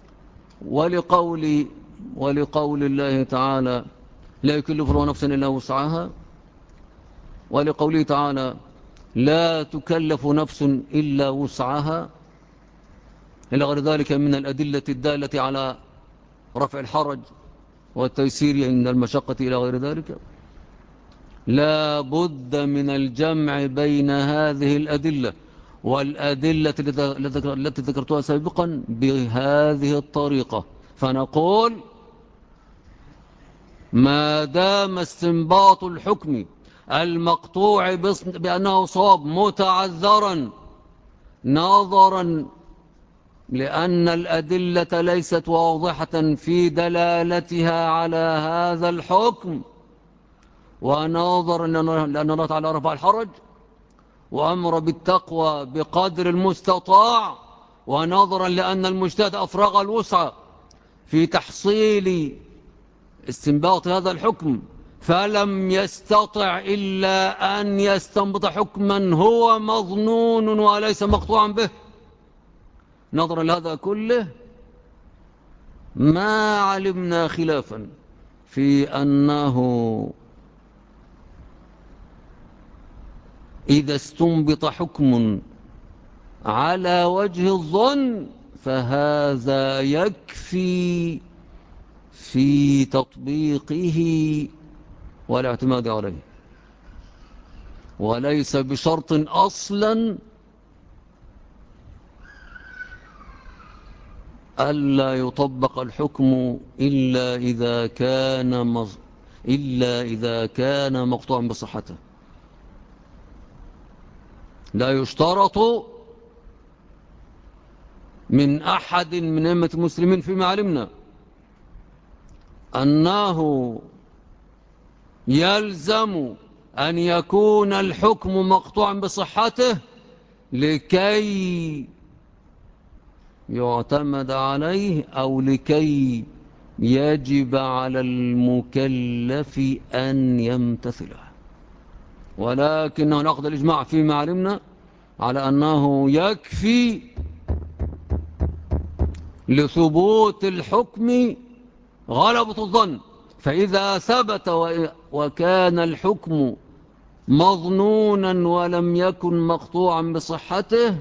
ولقول الله تعالى لا يكلف الله نفسا إلا وسعها، ولقوله تعالى لا تكلف نفس إلا وسعها، إلى غير ذلك من الأدلة الدالة على رفع الحرج والتيسير عند المشقة إلى غير ذلك. لا بد من الجمع بين هذه الأدلة والأدلة التي ذكرتها سابقا بهذه الطريقة، فنقول ما دام استنباط الحكم المقطوع بأنه صواب متعذرا نظرا لأن الأدلة ليست واضحة في دلالتها على هذا الحكم، ونظرا لأن الله تعالى رفع الحرج وأمر بالتقوى بقدر المستطاع، ونظرا لأن المجتهد أفرغ الوسع في تحصيل استنباط هذا الحكم فلم يستطع إلا أن يستنبط حكما هو مظنون وليس مقطوعا به، نظرا لهذا كله ما علمنا خلافا في أنه إذا استنبط حكم على وجه الظن فهذا يكفي في تطبيقه والاعتماد عليه، وليس بشرط أصلا ألا يطبق الحكم إلا إذا كان مقطوعا بصحته. لا يشترط من أحد من أئمة المسلمين فيما علمنا أنه يلزم أن يكون الحكم مقطوعا بصحته لكي يعتمد عليه أو لكي يجب على المكلف أن يمتثله، ولكنه نأخذ الإجماع فيما علمنا على أنه يكفي لثبوت الحكم غلبة الظن، فإذا ثبت وكان الحكم مظنونا ولم يكن مقطوعا بصحته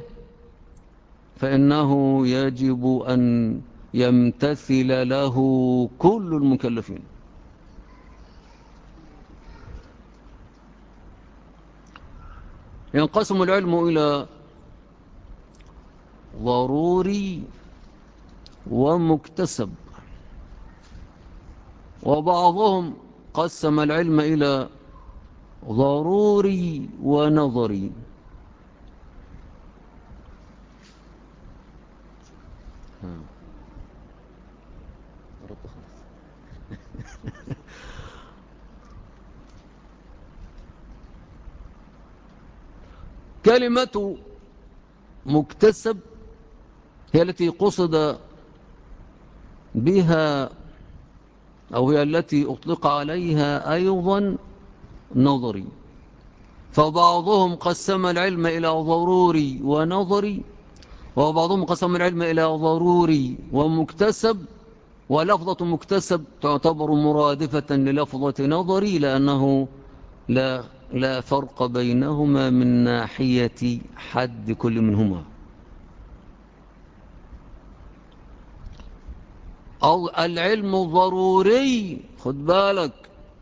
فإنه يجب أن يمتثل له كل المكلفين. ينقسم العلم إلى ضروري ومكتسب، وبعضهم قسم العلم إلى ضروري ونظري. كلمة مكتسب هي التي قصد بها أو هي التي أطلق عليها أيضا نظري، فبعضهم قسم العلم إلى ضروري ونظري، وبعضهم قسم العلم إلى ضروري ومكتسب، ولفظة مكتسب تعتبر مرادفة للفظة نظري، لأنه لا فرق بينهما من ناحية حد كل منهما. أو العلم ضروري، خد بالك،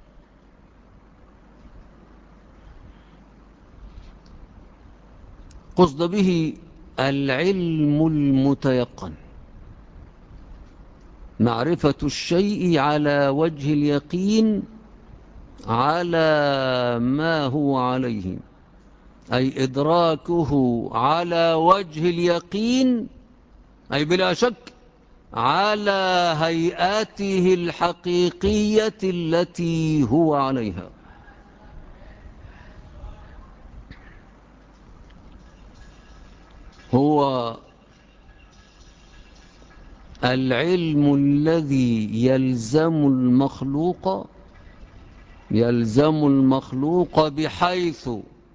قصد به العلم المتيقن، معرفة الشيء على وجه اليقين على ما هو عليه، أي إدراكه على وجه اليقين، أي بلا شك على هيئته الحقيقية التي هو عليها. هو العلم الذي يلزم المخلوق بحيث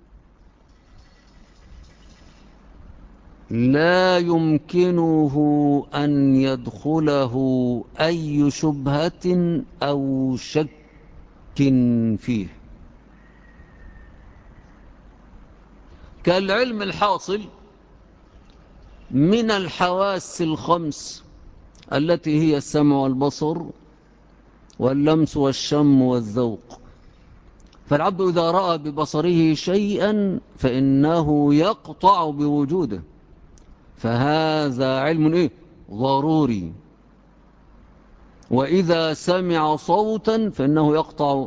لا يمكنه أن يدخله أي شبهة أو شك فيه، كالعلم الحاصل من الحواس الخمس التي هي السمع والبصر واللمس والشم والذوق. فالعبد إذا رأى ببصره شيئا فإنه يقطع بوجوده، فهذا علم إيه؟ ضروري. وإذا سمع صوتا فإنه يقطع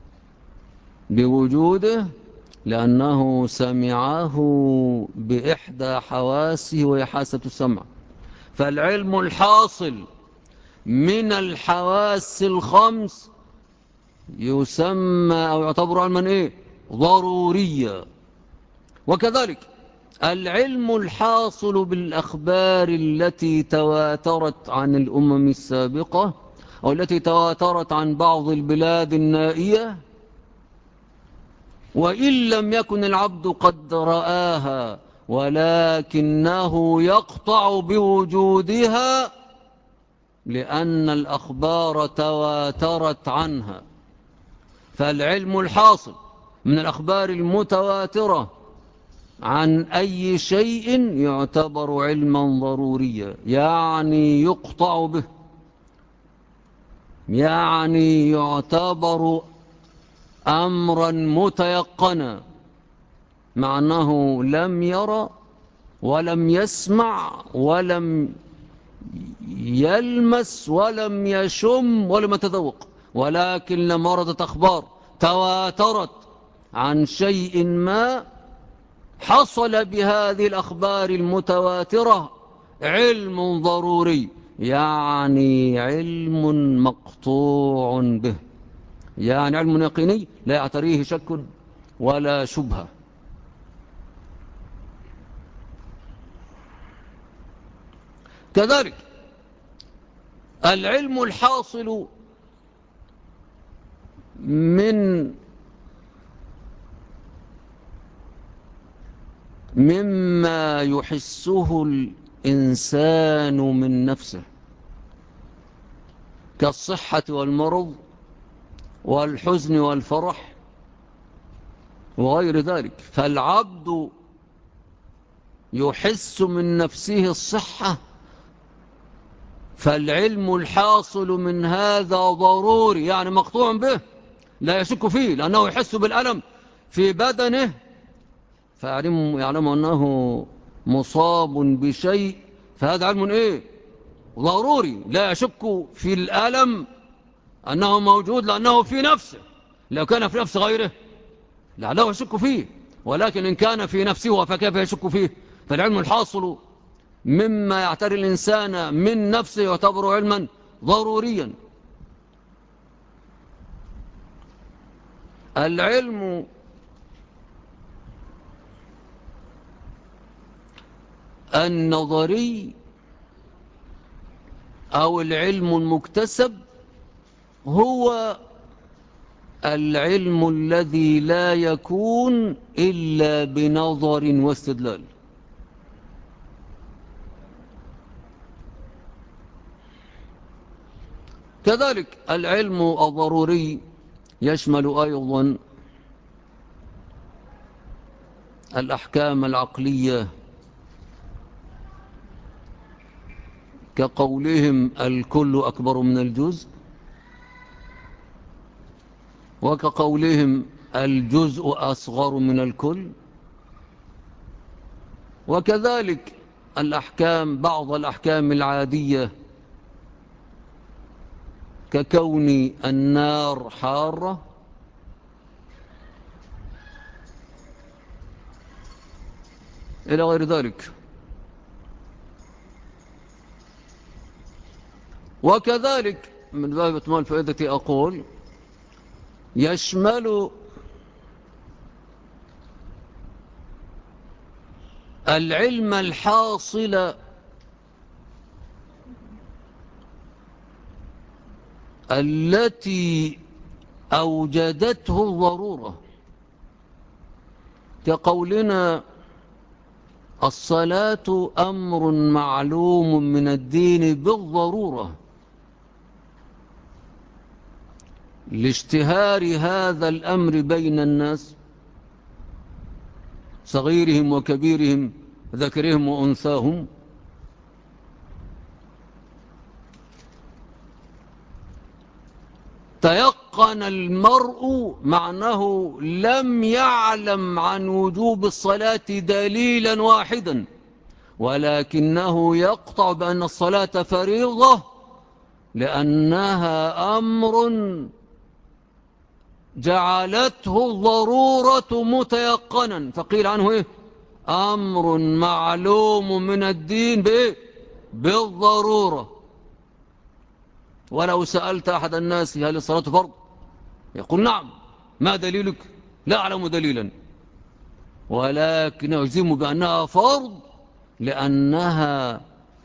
بوجوده، لأنه سمعه بإحدى حواسه وهي حاسة السمع. فالعلم الحاصل من الحواس الخمس يسمى أو يعتبر علما إيه؟ ضروريا. وكذلك العلم الحاصل بالأخبار التي تواترت عن الأمم السابقة أو التي تواترت عن بعض البلاد النائية، وإن لم يكن العبد قد رآها ولكنه يقطع بوجودها لأن الأخبار تواترت عنها. فالعلم الحاصل من الأخبار المتواترة عن أي شيء يعتبر علما ضروريا، يعني يقطع به، يعني يعتبر أمرا متيقنا، مع أنه لم يرى ولم يسمع ولم يلمس ولم يشم ولم يتذوق، ولكن لما وردت أخبار تواترت عن شيء ما حصل بهذه الأخبار المتواترة علم ضروري، يعني علم مقطوع به، يعني علم يقيني لا يعتريه شك ولا شبهة. كذلك العلم الحاصل مما يحسه الإنسان من نفسه كالصحة والمرض والحزن والفرح وغير ذلك. فالعبد يحس من نفسه الصحة، فالعلم الحاصل من هذا ضروري، يعني مقطوع به لا يشك فيه، لأنه يحس بالألم في بدنه فيعلم أنه مصاب بشيء، فهذا علم إيه؟ ضروري، لا يشك في الألم أنه موجود لأنه في نفسه. لو كان في نفس غيره لعله يشك فيه، ولكن إن كان في نفسه فكيف يشك فيه؟ فالعلم الحاصل مما يعتري الإنسان من نفسه يعتبر علما ضروريا. العلم النظري أو العلم المكتسب هو العلم الذي لا يكون إلا بنظر واستدلال. كذلك العلم الضروري يشمل أيضا الأحكام العقلية كقولهم الكل أكبر من الجزء، وكقولهم الجزء أصغر من الكل، وكذلك بعض الأحكام العادية ككون النار حارة، إلى غير ذلك. وكذلك من باب إتمام فائدتي أقول يشمل العلم الحاصل التي أوجدته الضرورة، كقولنا الصلاة أمر معلوم من الدين بالضرورة، لاشتهار هذا الأمر بين الناس صغيرهم وكبيرهم ذكرهم وأنثاهم. تيقن المرء مع أنه لم يعلم عن وجوب الصلاة دليلا واحدا، ولكنه يقطع بأن الصلاة فريضة لأنها أمر جعلته الضرورة متيقنا، فقيل عنه إيه؟ أمر معلوم من الدين بالضرورة. ولو سألت أحد الناس هل الصلاة فرض؟ يقول نعم. ما دليلك؟ لا أعلم دليلا، ولكن أجزم بأنها فرض لأنها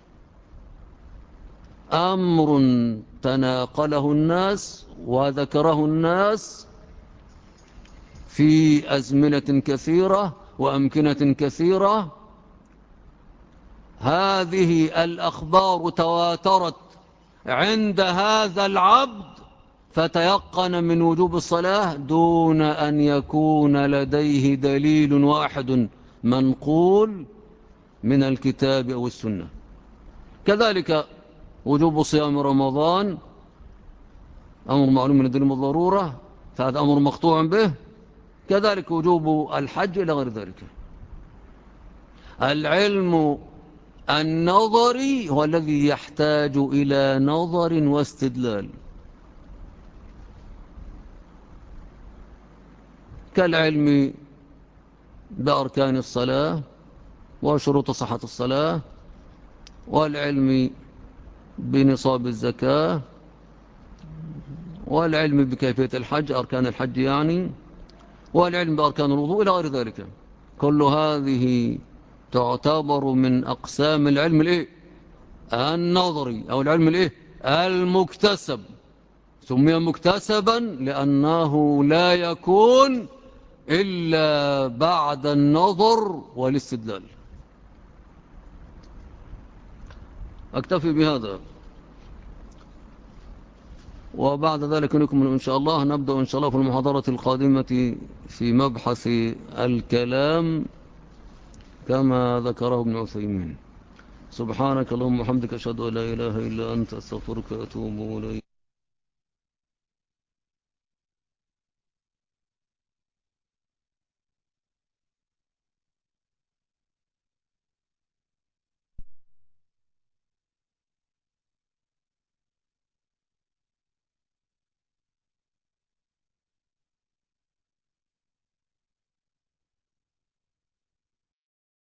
أمر تناقله الناس وذكره الناس في أزمنة كثيرة وأمكنة كثيرة. هذه الأخبار تواترت عند هذا العبد فتيقن من وجوب الصلاة دون أن يكون لديه دليل واحد منقول من الكتاب أو السنة. كذلك وجوب صيام رمضان أمر معلوم من الدين بالضرورة، فهذا أمر مقطوع به. كذلك وجوب الحج إلى غير ذلك. العلم النظري هو الذي يحتاج إلى نظر واستدلال، كالعلم بأركان الصلاة وشروط صحة الصلاة، والعلم بنصاب الزكاة، والعلم بكيفية الحج أركان الحج يعني، والعلم بأركان الوضوء إلى غير ذلك. كل هذه تعتبر من أقسام العلم النظري أو العلم المكتسب. سمي مكتسبا لأنه لا يكون إلا بعد النظر والاستدلال. أكتفي بهذا، وبعد ذلك نكمل إن شاء الله. نبدأ إن شاء الله في المحاضرة القادمة في مبحث الكلام كما ذكره ابن عثيمين. سبحانك اللهم وبحمدك أشهد أن لا إله إلا أنت أستغفرك وأتوب إليك.